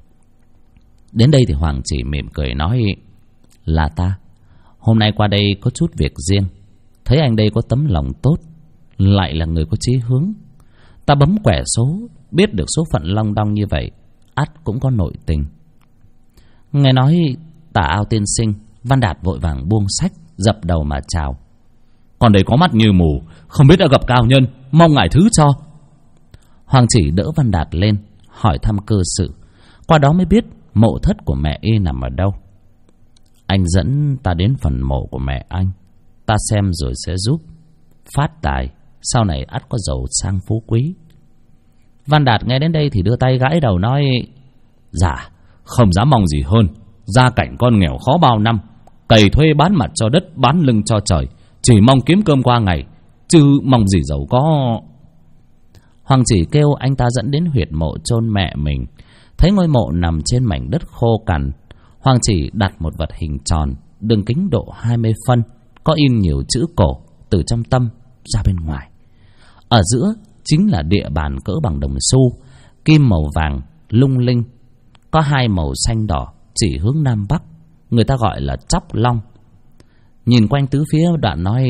Đến đây thì Hoàng chỉ mỉm cười nói: là ta. Hôm nay qua đây có chút việc riêng, thấy anh đây có tấm lòng tốt, lại là người có chí hướng. Ta bấm quẻ số, biết được số phận long đong như vậy, ắt cũng có nội tình. Nghe nói Tả Ao tiên sinh, Văn Đạt vội vàng buông sách, dập đầu mà chào: còn đây có mắt như mù, không biết đã gặp cao nhân, mong ngài thứ cho. Hoàng chỉ đỡ Văn Đạt lên, hỏi thăm cơ sự, qua đó mới biết mộ thất của mẹ y nằm ở đâu. Anh dẫn ta đến phần mộ của mẹ anh, ta xem rồi sẽ giúp phát tài, sau này ắt có giàu sang phú quý. Văn Đạt nghe đến đây thì đưa tay gãi đầu nói: dạ, không dám mong gì hơn. Gia cảnh con nghèo khó bao năm, cày thuê bán mặt cho đất, bán lưng cho trời, chỉ mong kiếm cơm qua ngày, chứ mong gì giàu có. Hoàng chỉ kêu anh ta dẫn đến huyệt mộ chôn mẹ mình. Thấy ngôi mộ nằm trên mảnh đất khô cằn, Hoàng chỉ đặt một vật hình tròn, đường kính độ 20 phân, có in nhiều chữ cổ từ trong tâm ra bên ngoài. Ở giữa chính là địa bàn cỡ bằng đồng xu, kim màu vàng lung linh, có hai màu xanh đỏ chỉ hướng nam bắc, người ta gọi là chóc long. Nhìn quanh tứ phía, đoạn nói: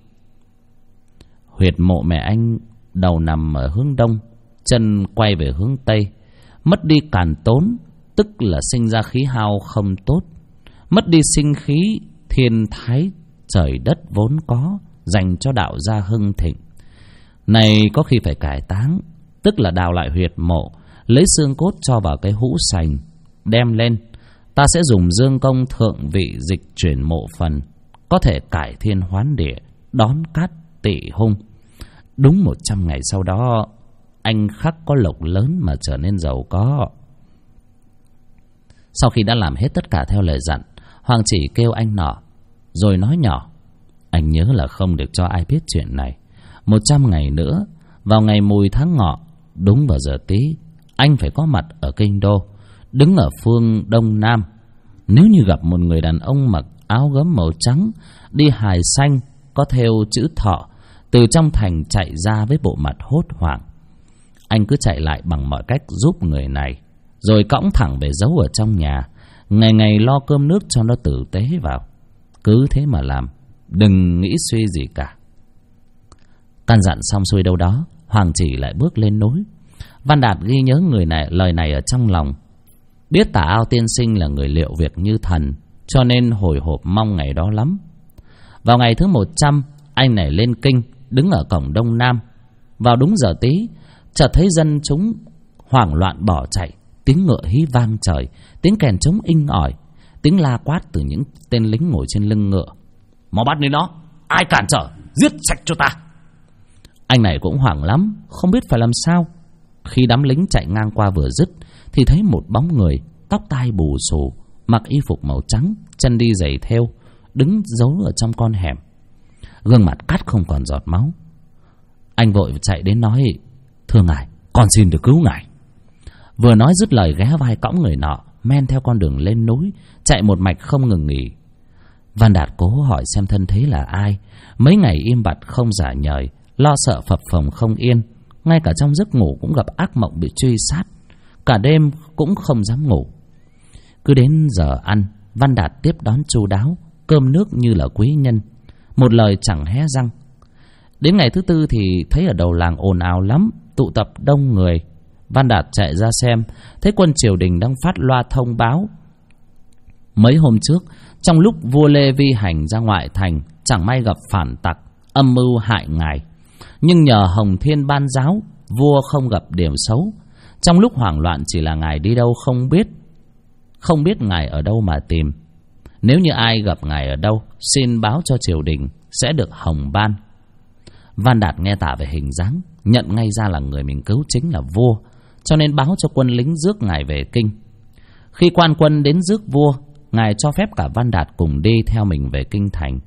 huyệt mộ mẹ anh đầu nằm ở hướng đông, chân quay về hướng tây. Mất đi càn tốn, tức là sinh ra khí hao không tốt. Mất đi sinh khí thiên thái trời đất vốn có, dành cho đạo gia hưng thịnh. Này có khi phải cải táng, tức là đào lại huyệt mộ, lấy xương cốt cho vào cái hũ sành, đem lên. Ta sẽ dùng dương công thượng vị dịch chuyển mộ phần, có thể cải thiên hoán địa, đón cát tị hung. Đúng 100 ngày sau đó, anh khắc có lộc lớn mà trở nên giàu có. Sau khi đã làm hết tất cả theo lời dặn, Hoàng chỉ kêu anh nọ, rồi nói nhỏ: anh nhớ là không được cho ai biết chuyện này. 100 ngày nữa, vào ngày mùi tháng ngọ, đúng vào giờ tí, anh phải có mặt ở kinh đô, đứng ở phương đông nam. Nếu như gặp một người đàn ông mặc áo gấm màu trắng, đi hài xanh, có thêu chữ thọ, từ trong thành chạy ra với bộ mặt hốt hoảng, anh cứ chạy lại bằng mọi cách giúp người này, rồi cõng thẳng về giấu ở trong nhà, ngày ngày lo cơm nước cho nó tử tế vào. Cứ thế mà làm, đừng nghĩ suy gì cả. Căn dặn xong xuôi đâu đó, Hoàng chỉ lại bước lên núi. Văn Đạt ghi nhớ lời này ở trong lòng. Biết Tả Ao tiên sinh là người liệu việc như thần, cho nên hồi hộp mong ngày đó lắm. Vào ngày thứ 100, anh này lên kinh, đứng ở cổng Đông Nam. Vào đúng giờ tí, chợt thấy dân chúng hoảng loạn bỏ chạy, tiếng ngựa hí vang trời, tiếng kèn trống inh ỏi, tiếng la quát từ những tên lính ngồi trên lưng ngựa. Mau bắt lên nó, ai cản trở, giết sạch cho ta. Anh này cũng hoảng lắm, không biết phải làm sao. Khi đám lính chạy ngang qua vừa dứt, thì thấy một bóng người, tóc tai bù xù, mặc y phục màu trắng, chân đi giày thêu, đứng giấu ở trong con hẻm, gương mặt cắt không còn giọt máu. Anh vội chạy đến nói: "Thưa ngài, con xin được cứu ngài." Vừa nói dứt lời ghé vai cõng người nọ, men theo con đường lên núi, chạy một mạch không ngừng nghỉ. Văn Đạt cố hỏi xem thân thế là ai. Mấy ngày im bặt không giả nhời, lo sợ phập phồng không yên, ngay cả trong giấc ngủ cũng gặp ác mộng bị truy sát, cả đêm cũng không dám ngủ. Cứ đến giờ ăn, Văn Đạt tiếp đón chu đáo, cơm nước như là quý nhân, một lời chẳng hé răng. Đến ngày thứ 4 thì thấy ở đầu làng ồn ào lắm, tụ tập đông người. Văn Đạt chạy ra xem, thấy quân triều đình đang phát loa thông báo. Mấy hôm trước, trong lúc vua Lê Vi hành ra ngoại thành, chẳng may gặp phản tặc, âm mưu hại ngài. Nhưng nhờ Hồng Thiên ban giáo, vua không gặp điểm xấu. Trong lúc hoảng loạn chỉ là ngài đi đâu không biết ngài ở đâu mà tìm. Nếu như ai gặp ngài ở đâu, xin báo cho triều đình, sẽ được hồng ban. Văn Đạt nghe tả về hình dáng, nhận ngay ra là người mình cứu chính là vua, cho nên báo cho quân lính rước ngài về kinh. Khi quan quân đến rước vua, ngài cho phép cả Văn Đạt cùng đi theo mình về kinh thành.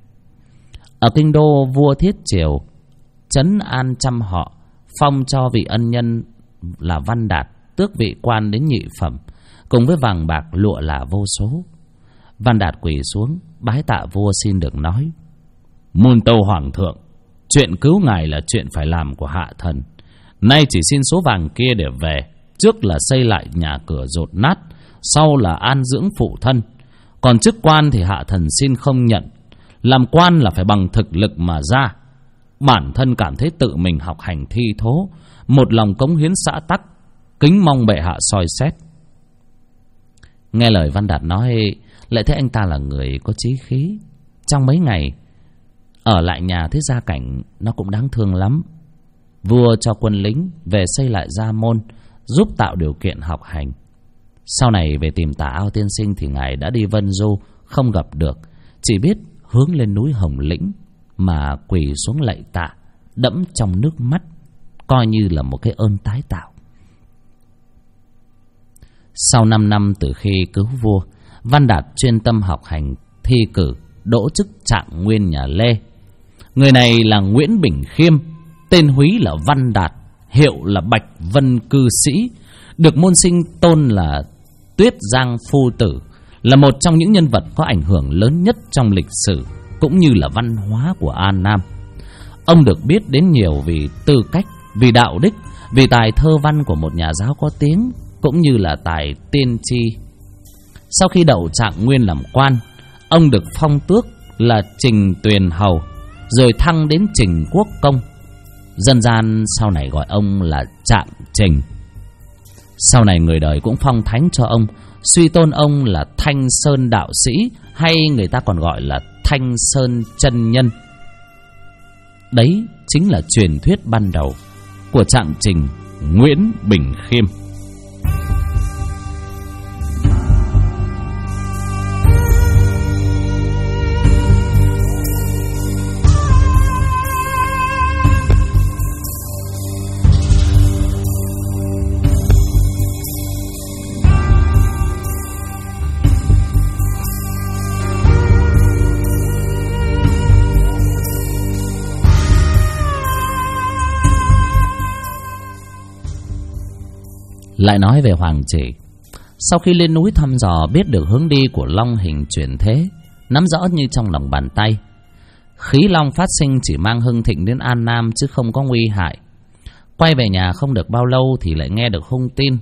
Ở kinh đô, vua thiết triều trấn an trăm họ, phong cho vị ân nhân là Văn Đạt tước vị quan đến nhị phẩm, cùng với vàng bạc lụa là vô số. Văn Đạt quỳ xuống bái tạ vua xin được nói: "Muôn tâu hoàng thượng, chuyện cứu ngài là chuyện phải làm của hạ thần. Nay chỉ xin số vàng kia để về, trước là xây lại nhà cửa dột nát, sau là an dưỡng phụ thân. Còn chức quan thì hạ thần xin không nhận. Làm quan là phải bằng thực lực mà ra. Bản thân cảm thấy tự mình học hành thi thố, một lòng cống hiến xã tắc, kính mong bệ hạ soi xét." Nghe lời Văn Đạt nói, lại thấy anh ta là người có chí khí. Trong mấy ngày ở lại nhà, thấy gia cảnh nó cũng đáng thương lắm. Vua cho quân lính về xây lại gia môn, giúp tạo điều kiện học hành. Sau này về tìm Tả Ao tiên sinh thì ngài đã đi Vân Du, không gặp được, chỉ biết hướng lên núi Hồng Lĩnh mà quỳ xuống lạy tạ, đẫm trong nước mắt, coi như là một cái ơn tái tạo. Sau 5 năm từ khi cứu vua, Văn Đạt chuyên tâm học hành, thi cử, đỗ chức trạng nguyên nhà Lê. Người này là Nguyễn Bình Khiêm, tên húy là Văn Đạt, hiệu là Bạch Vân Cư Sĩ, được môn sinh tôn là Tuyết Giang Phu Tử, là một trong những nhân vật có ảnh hưởng lớn nhất trong lịch sử cũng như là văn hóa của An Nam. Ông được biết đến nhiều vì tư cách, vì đạo đức, vì tài thơ văn của một nhà giáo có tiếng, cũng như là tài tiên tri. Sau khi đậu trạng nguyên làm quan, ông được phong tước là Trình Tuyền Hầu, rồi thăng đến Trình Quốc Công. Dân gian sau này gọi ông là Trạng Trình. Sau này người đời cũng phong thánh cho ông, suy tôn ông là Thanh Sơn Đạo Sĩ, hay người ta còn gọi là Thanh Sơn Chân Nhân. Đấy chính là truyền thuyết ban đầu của Trạng Trình Nguyễn Bình Khiêm. Lại nói về Hoàng Chỉ. Sau khi lên núi thăm dò, biết được hướng đi của long hình chuyển thế, nắm rõ như trong lòng bàn tay. Khí long phát sinh chỉ mang hưng thịnh đến An Nam, chứ không có nguy hại. Quay về nhà không được bao lâu thì lại nghe được hung tin.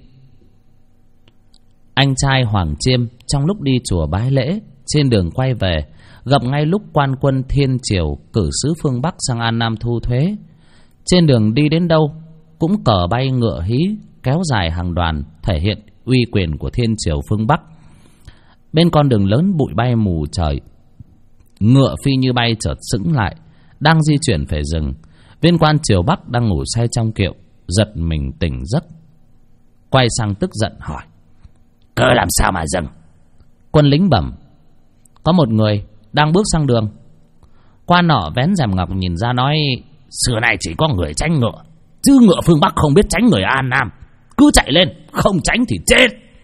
Anh trai Hoàng Chiêm trong lúc đi chùa bái lễ, trên đường quay về, gặp ngay lúc quan quân Thiên Triều cử sứ phương Bắc sang An Nam thu thuế. Trên đường đi đến đâu cũng cờ bay ngựa hí, kéo dài hàng đoàn, thể hiện uy quyền của thiên triều phương Bắc. Bên con đường lớn bụi bay mù trời, ngựa phi như bay chợt sững lại, đang di chuyển về rừng. Viên quan triều Bắc đang ngủ say trong kiệu giật mình tỉnh giấc, quay sang tức giận hỏi: "Cơ làm sao mà dừng?" Quân lính bẩm: "Có một người đang bước sang đường." Quan nọ vén rèm ngọc nhìn ra nói: "Xưa nay chỉ có người tránh ngựa, chứ ngựa phương Bắc không biết tránh người An Nam. Cứ chạy lên, không tránh thì chết."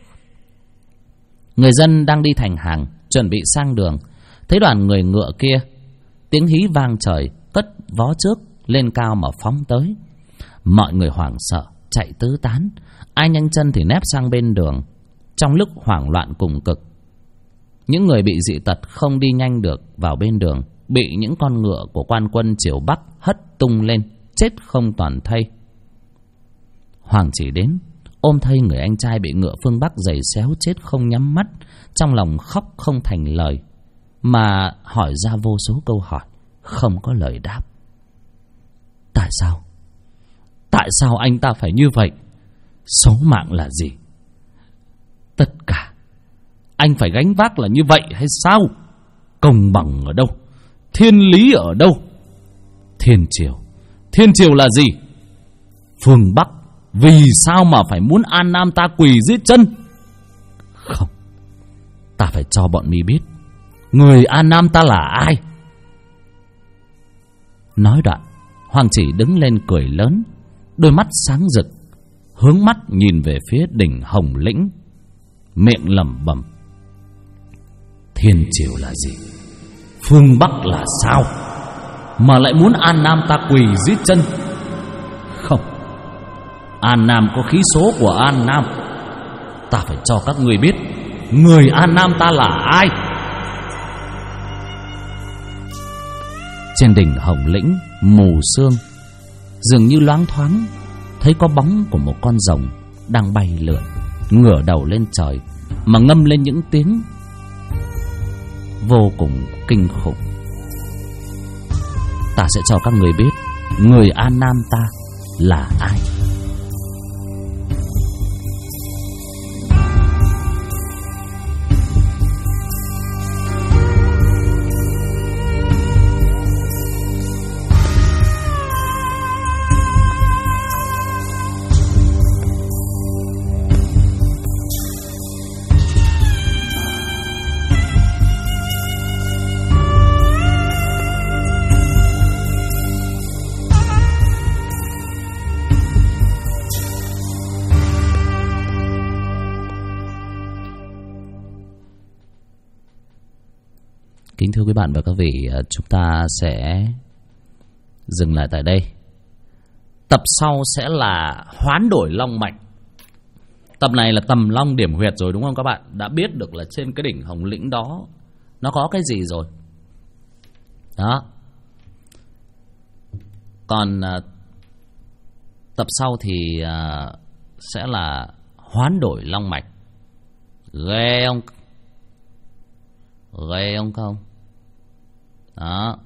Người dân đang đi thành hàng chuẩn bị sang đường, thấy đoàn người ngựa kia, tiếng hí vang trời, cất vó trước lên cao mà phóng tới. Mọi người hoảng sợ chạy tứ tán, ai nhanh chân thì nép sang bên đường. Trong lúc hoảng loạn cùng cực, những người bị dị tật không đi nhanh được vào bên đường, bị những con ngựa của quan quân triều Bắc hất tung lên, chết không toàn thây. Hoàng chỉ đến ôm thây người anh trai bị ngựa phương Bắc giày xéo chết không nhắm mắt, trong lòng khóc không thành lời, mà hỏi ra vô số câu hỏi không có lời đáp. Tại sao? Tại sao anh ta phải như vậy? Số mạng là gì? Tất cả anh phải gánh vác là như vậy hay sao? Công bằng ở đâu? Thiên lý ở đâu? Thiên triều là gì? Phương Bắc vì sao mà phải muốn An Nam ta quỳ dưới chân? Không, ta phải cho bọn mi biết người An Nam ta là ai. Nói đoạn, Hoàng Chỉ đứng lên cười lớn, đôi mắt sáng rực, hướng mắt nhìn về phía đỉnh Hồng Lĩnh, miệng lẩm bẩm: Thiên triều là gì? Phương Bắc là sao mà lại muốn An Nam ta quỳ dưới chân? Không, An Nam có khí số của An Nam. Ta phải cho các người biết người An Nam ta là ai. Trên đỉnh Hồng Lĩnh mù sương, dường như loáng thoáng thấy có bóng của một con rồng đang bay lượn, ngửa đầu lên trời mà ngâm lên những tiếng vô cùng kinh khủng. Ta sẽ cho các người biết người An Nam ta là ai. Kính thưa quý bạn và các vị, chúng ta sẽ dừng lại tại đây. Tập sau sẽ là hoán đổi long mạch. Tập này là tầm long điểm huyệt rồi đúng không các bạn? Đã biết được là trên cái đỉnh Hồng Lĩnh đó nó có cái gì rồi. Đó. Còn tập sau thì sẽ là hoán đổi long mạch. Ghê không? Ghê không không? Đó.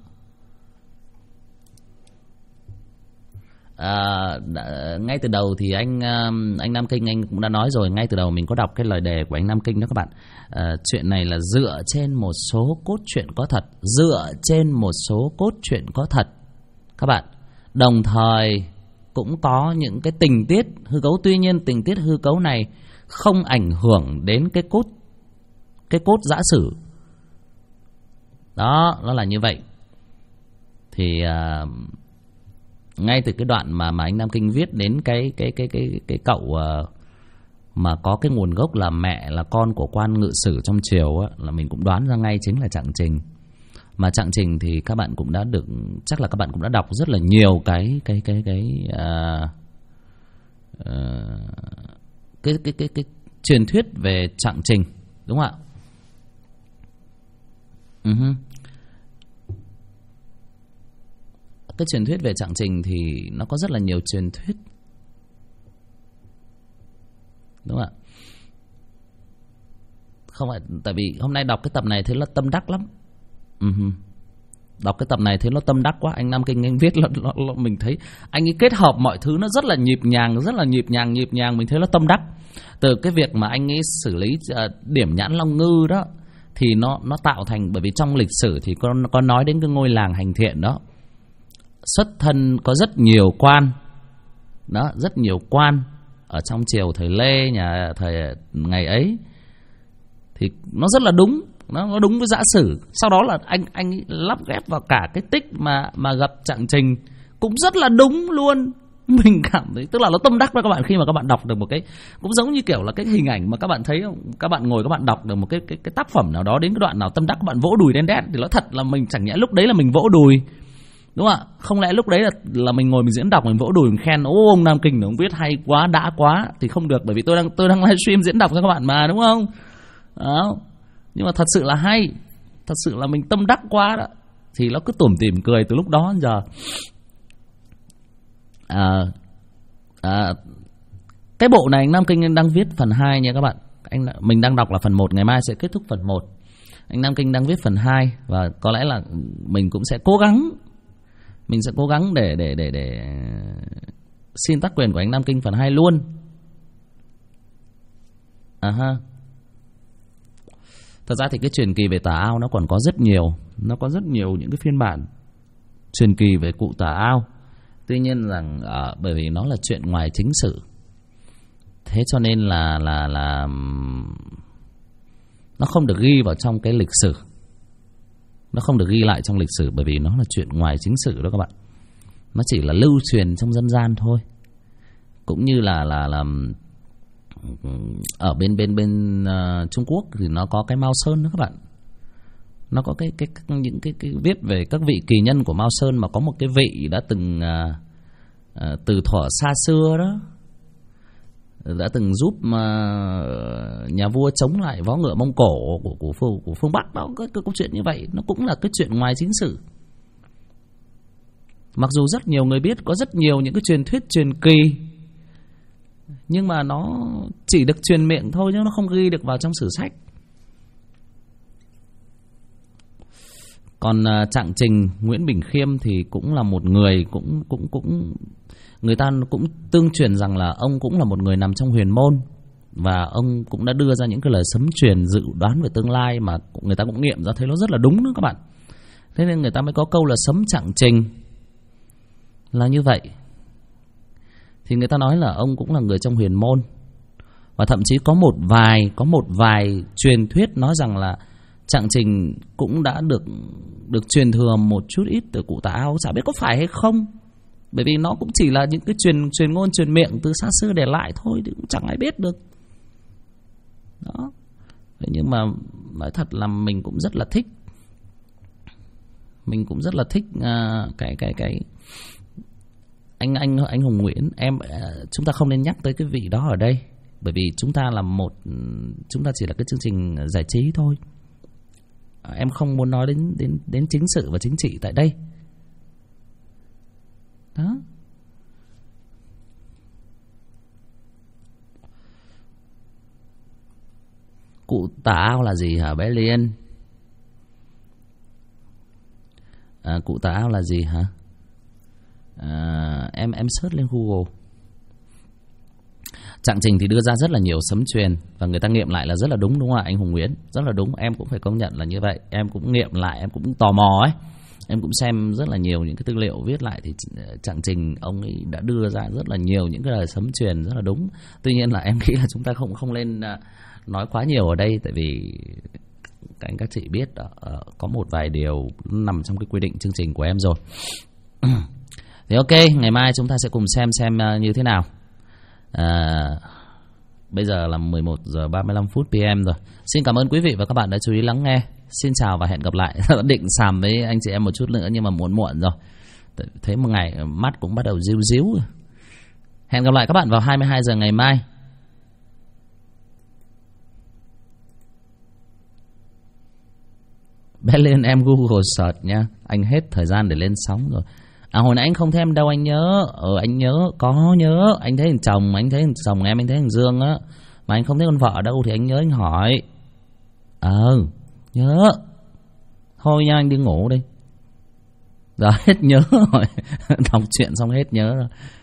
Ngay từ đầu thì anh Nam Kinh anh cũng đã nói rồi, ngay từ đầu mình có đọc cái lời đề của anh Nam Kinh đó các bạn. Chuyện này là dựa trên một số cốt truyện có thật, dựa trên một số cốt truyện có thật các bạn. Đồng thời cũng có những cái tình tiết hư cấu, tuy nhiên tình tiết hư cấu này không ảnh hưởng đến cái cốt giả sử. Đó, nó là như vậy. Thì ngay từ cái đoạn mà anh Nam Kinh viết đến cái cậu mà có cái nguồn gốc là mẹ là con của quan ngự sử trong triều á, là mình cũng đoán ra ngay chính là Trạng Trình. Mà Trạng Trình thì các bạn cũng đã được, chắc là các bạn cũng đã đọc rất là nhiều cái truyền thuyết về Trạng Trình, đúng không ạ? Cái truyền thuyết về Trạng Trình thì nó có rất là nhiều truyền thuyết, đúng không ạ? Không phải, tại vì hôm nay đọc cái tập này thấy là tâm đắc lắm. Đọc cái tập này thấy nó tâm đắc quá. Anh Nam Kinh anh viết là mình thấy anh ấy kết hợp mọi thứ nó rất là nhịp nhàng, rất là nhịp nhàng, mình thấy nó tâm đắc. Từ cái việc mà anh ấy xử lý điểm nhãn Long Ngư đó thì nó tạo thành, bởi vì trong lịch sử thì có nói đến cái ngôi làng Hành Thiện đó, xuất thân có rất nhiều quan đó, rất nhiều quan ở trong triều thời Lê, thời ngày ấy, thì nó rất là đúng, nó đúng với giả sử. Sau đó là anh lắp ghép vào cả cái tích mà gặp Trạng Trình cũng rất là đúng luôn. Mình cảm thấy tức là nó tâm đắc đó các bạn, khi mà các bạn đọc được một cái, cũng giống như kiểu là cái hình ảnh mà các bạn thấy không, các bạn ngồi các bạn đọc được một cái tác phẩm nào đó, đến cái đoạn nào tâm đắc các bạn vỗ đùi đen đét, thì nó thật là mình chẳng nhẽ lúc đấy là mình vỗ đùi, đúng không ạ? Không lẽ lúc đấy là mình ngồi mình diễn đọc, mình vỗ đùi mình khen ông Nam Kinh ông viết hay quá, đã quá, thì không được, bởi vì tôi đang livestream diễn đọc cho các bạn mà, đúng không? Đó. Nhưng mà thật sự là hay, thật sự là mình tâm đắc quá đó, thì nó cứ tủm tỉm cười từ lúc đó đến giờ. Cái bộ này anh Nam Kinh anh đang viết phần 2 nha các bạn. Mình đang đọc là phần 1, ngày mai sẽ kết thúc phần 1. Anh Nam Kinh đang viết phần 2 và có lẽ là mình cũng sẽ cố gắng để xin tác quyền của anh Nam Kinh phần 2 luôn. Thật ra thì cái truyền kỳ về Tà Ao nó còn có rất nhiều, những cái phiên bản truyền kỳ về cụ Tà Ao. Tuy nhiên rằng bởi vì nó là chuyện ngoài chính sự, thế cho nên là nó không được ghi vào trong cái lịch sử, nó không được ghi lại trong lịch sử, bởi vì nó là chuyện ngoài chính sự đó các bạn. Nó chỉ là lưu truyền trong dân gian thôi. Cũng như là ở bên Trung Quốc thì nó có cái Mao Sơn đó các bạn. Nó có những cái viết về các vị kỳ nhân của Mao Sơn, mà có một cái vị đã từng từ thuở xa xưa đó đã từng giúp nhà vua chống lại vó ngựa Mông Cổ của phương Bắc đó. Cái câu chuyện như vậy nó cũng là cái chuyện ngoài chính sự. Mặc dù rất nhiều người biết, có rất nhiều những cái truyền thuyết truyền kỳ, nhưng mà nó chỉ được truyền miệng thôi, chứ nó không ghi được vào trong sử sách. Còn Trạng Trình, Nguyễn Bình Khiêm thì cũng là một người cũng người ta cũng tương truyền rằng là ông cũng là một người nằm trong huyền môn, và ông cũng đã đưa ra những cái lời sấm truyền dự đoán về tương lai mà người ta cũng nghiệm ra thấy nó rất là đúng đó các bạn. Thế nên người ta mới có câu là sấm Trạng Trình là như vậy. Thì người ta nói là ông cũng là người trong huyền môn, và thậm chí có một vài truyền thuyết nói rằng là Trạng Trình cũng đã được truyền thừa một chút ít từ cụ Tà Ao, chả biết có phải hay không, bởi vì nó cũng chỉ là những cái truyền ngôn truyền miệng từ xa xưa để lại thôi, thì cũng chẳng ai biết được đó. Nhưng mà nói thật là mình cũng rất là thích, cái anh Hùng Nguyễn. Chúng ta không nên nhắc tới cái vị đó ở đây, bởi vì chúng ta chỉ là cái chương trình giải trí thôi. Em không muốn nói đến chính sự và chính trị tại đây đó. Cụ Tà Ao là gì hả bé Liên? Cụ Tà Ao là gì hả? Em search lên Google. Trạng Trình thì đưa ra rất là nhiều sấm truyền, và người ta nghiệm lại là rất là đúng, đúng không ạ anh Hùng Nguyễn? Rất là đúng, em cũng phải công nhận là như vậy. Em cũng nghiệm lại, em cũng tò mò ấy, em cũng xem rất là nhiều những cái tư liệu viết lại, thì Trạng Trình ông ấy đã đưa ra rất là nhiều những cái lời sấm truyền rất là đúng. Tuy nhiên là em nghĩ là chúng ta không lên nói quá nhiều ở đây, tại vì các chị biết có một vài điều nằm trong cái quy định chương trình của em rồi. Thì ok, ngày mai chúng ta sẽ cùng xem như thế nào. Bây giờ là 11 giờ 35 phút PM rồi. Xin cảm ơn quý vị và các bạn đã chú ý lắng nghe. Xin chào và hẹn gặp lại. Định xàm với anh chị em một chút nữa nhưng mà muộn rồi. Thấy một ngày mắt cũng bắt đầu ríu ríu. Hẹn gặp lại các bạn vào 22 giờ ngày mai. Bé lên em Google search nha. Anh hết thời gian để lên sóng rồi. Hồi nãy anh không thấy em đâu, anh nhớ. Anh nhớ, có nhớ. Anh thấy thằng chồng em, anh thấy thằng Dương á. Mà anh không thấy con vợ ở đâu thì anh nhớ anh hỏi. Nhớ. Thôi nha, anh đi ngủ đi. Giờ hết nhớ rồi. Đọc chuyện xong hết nhớ rồi.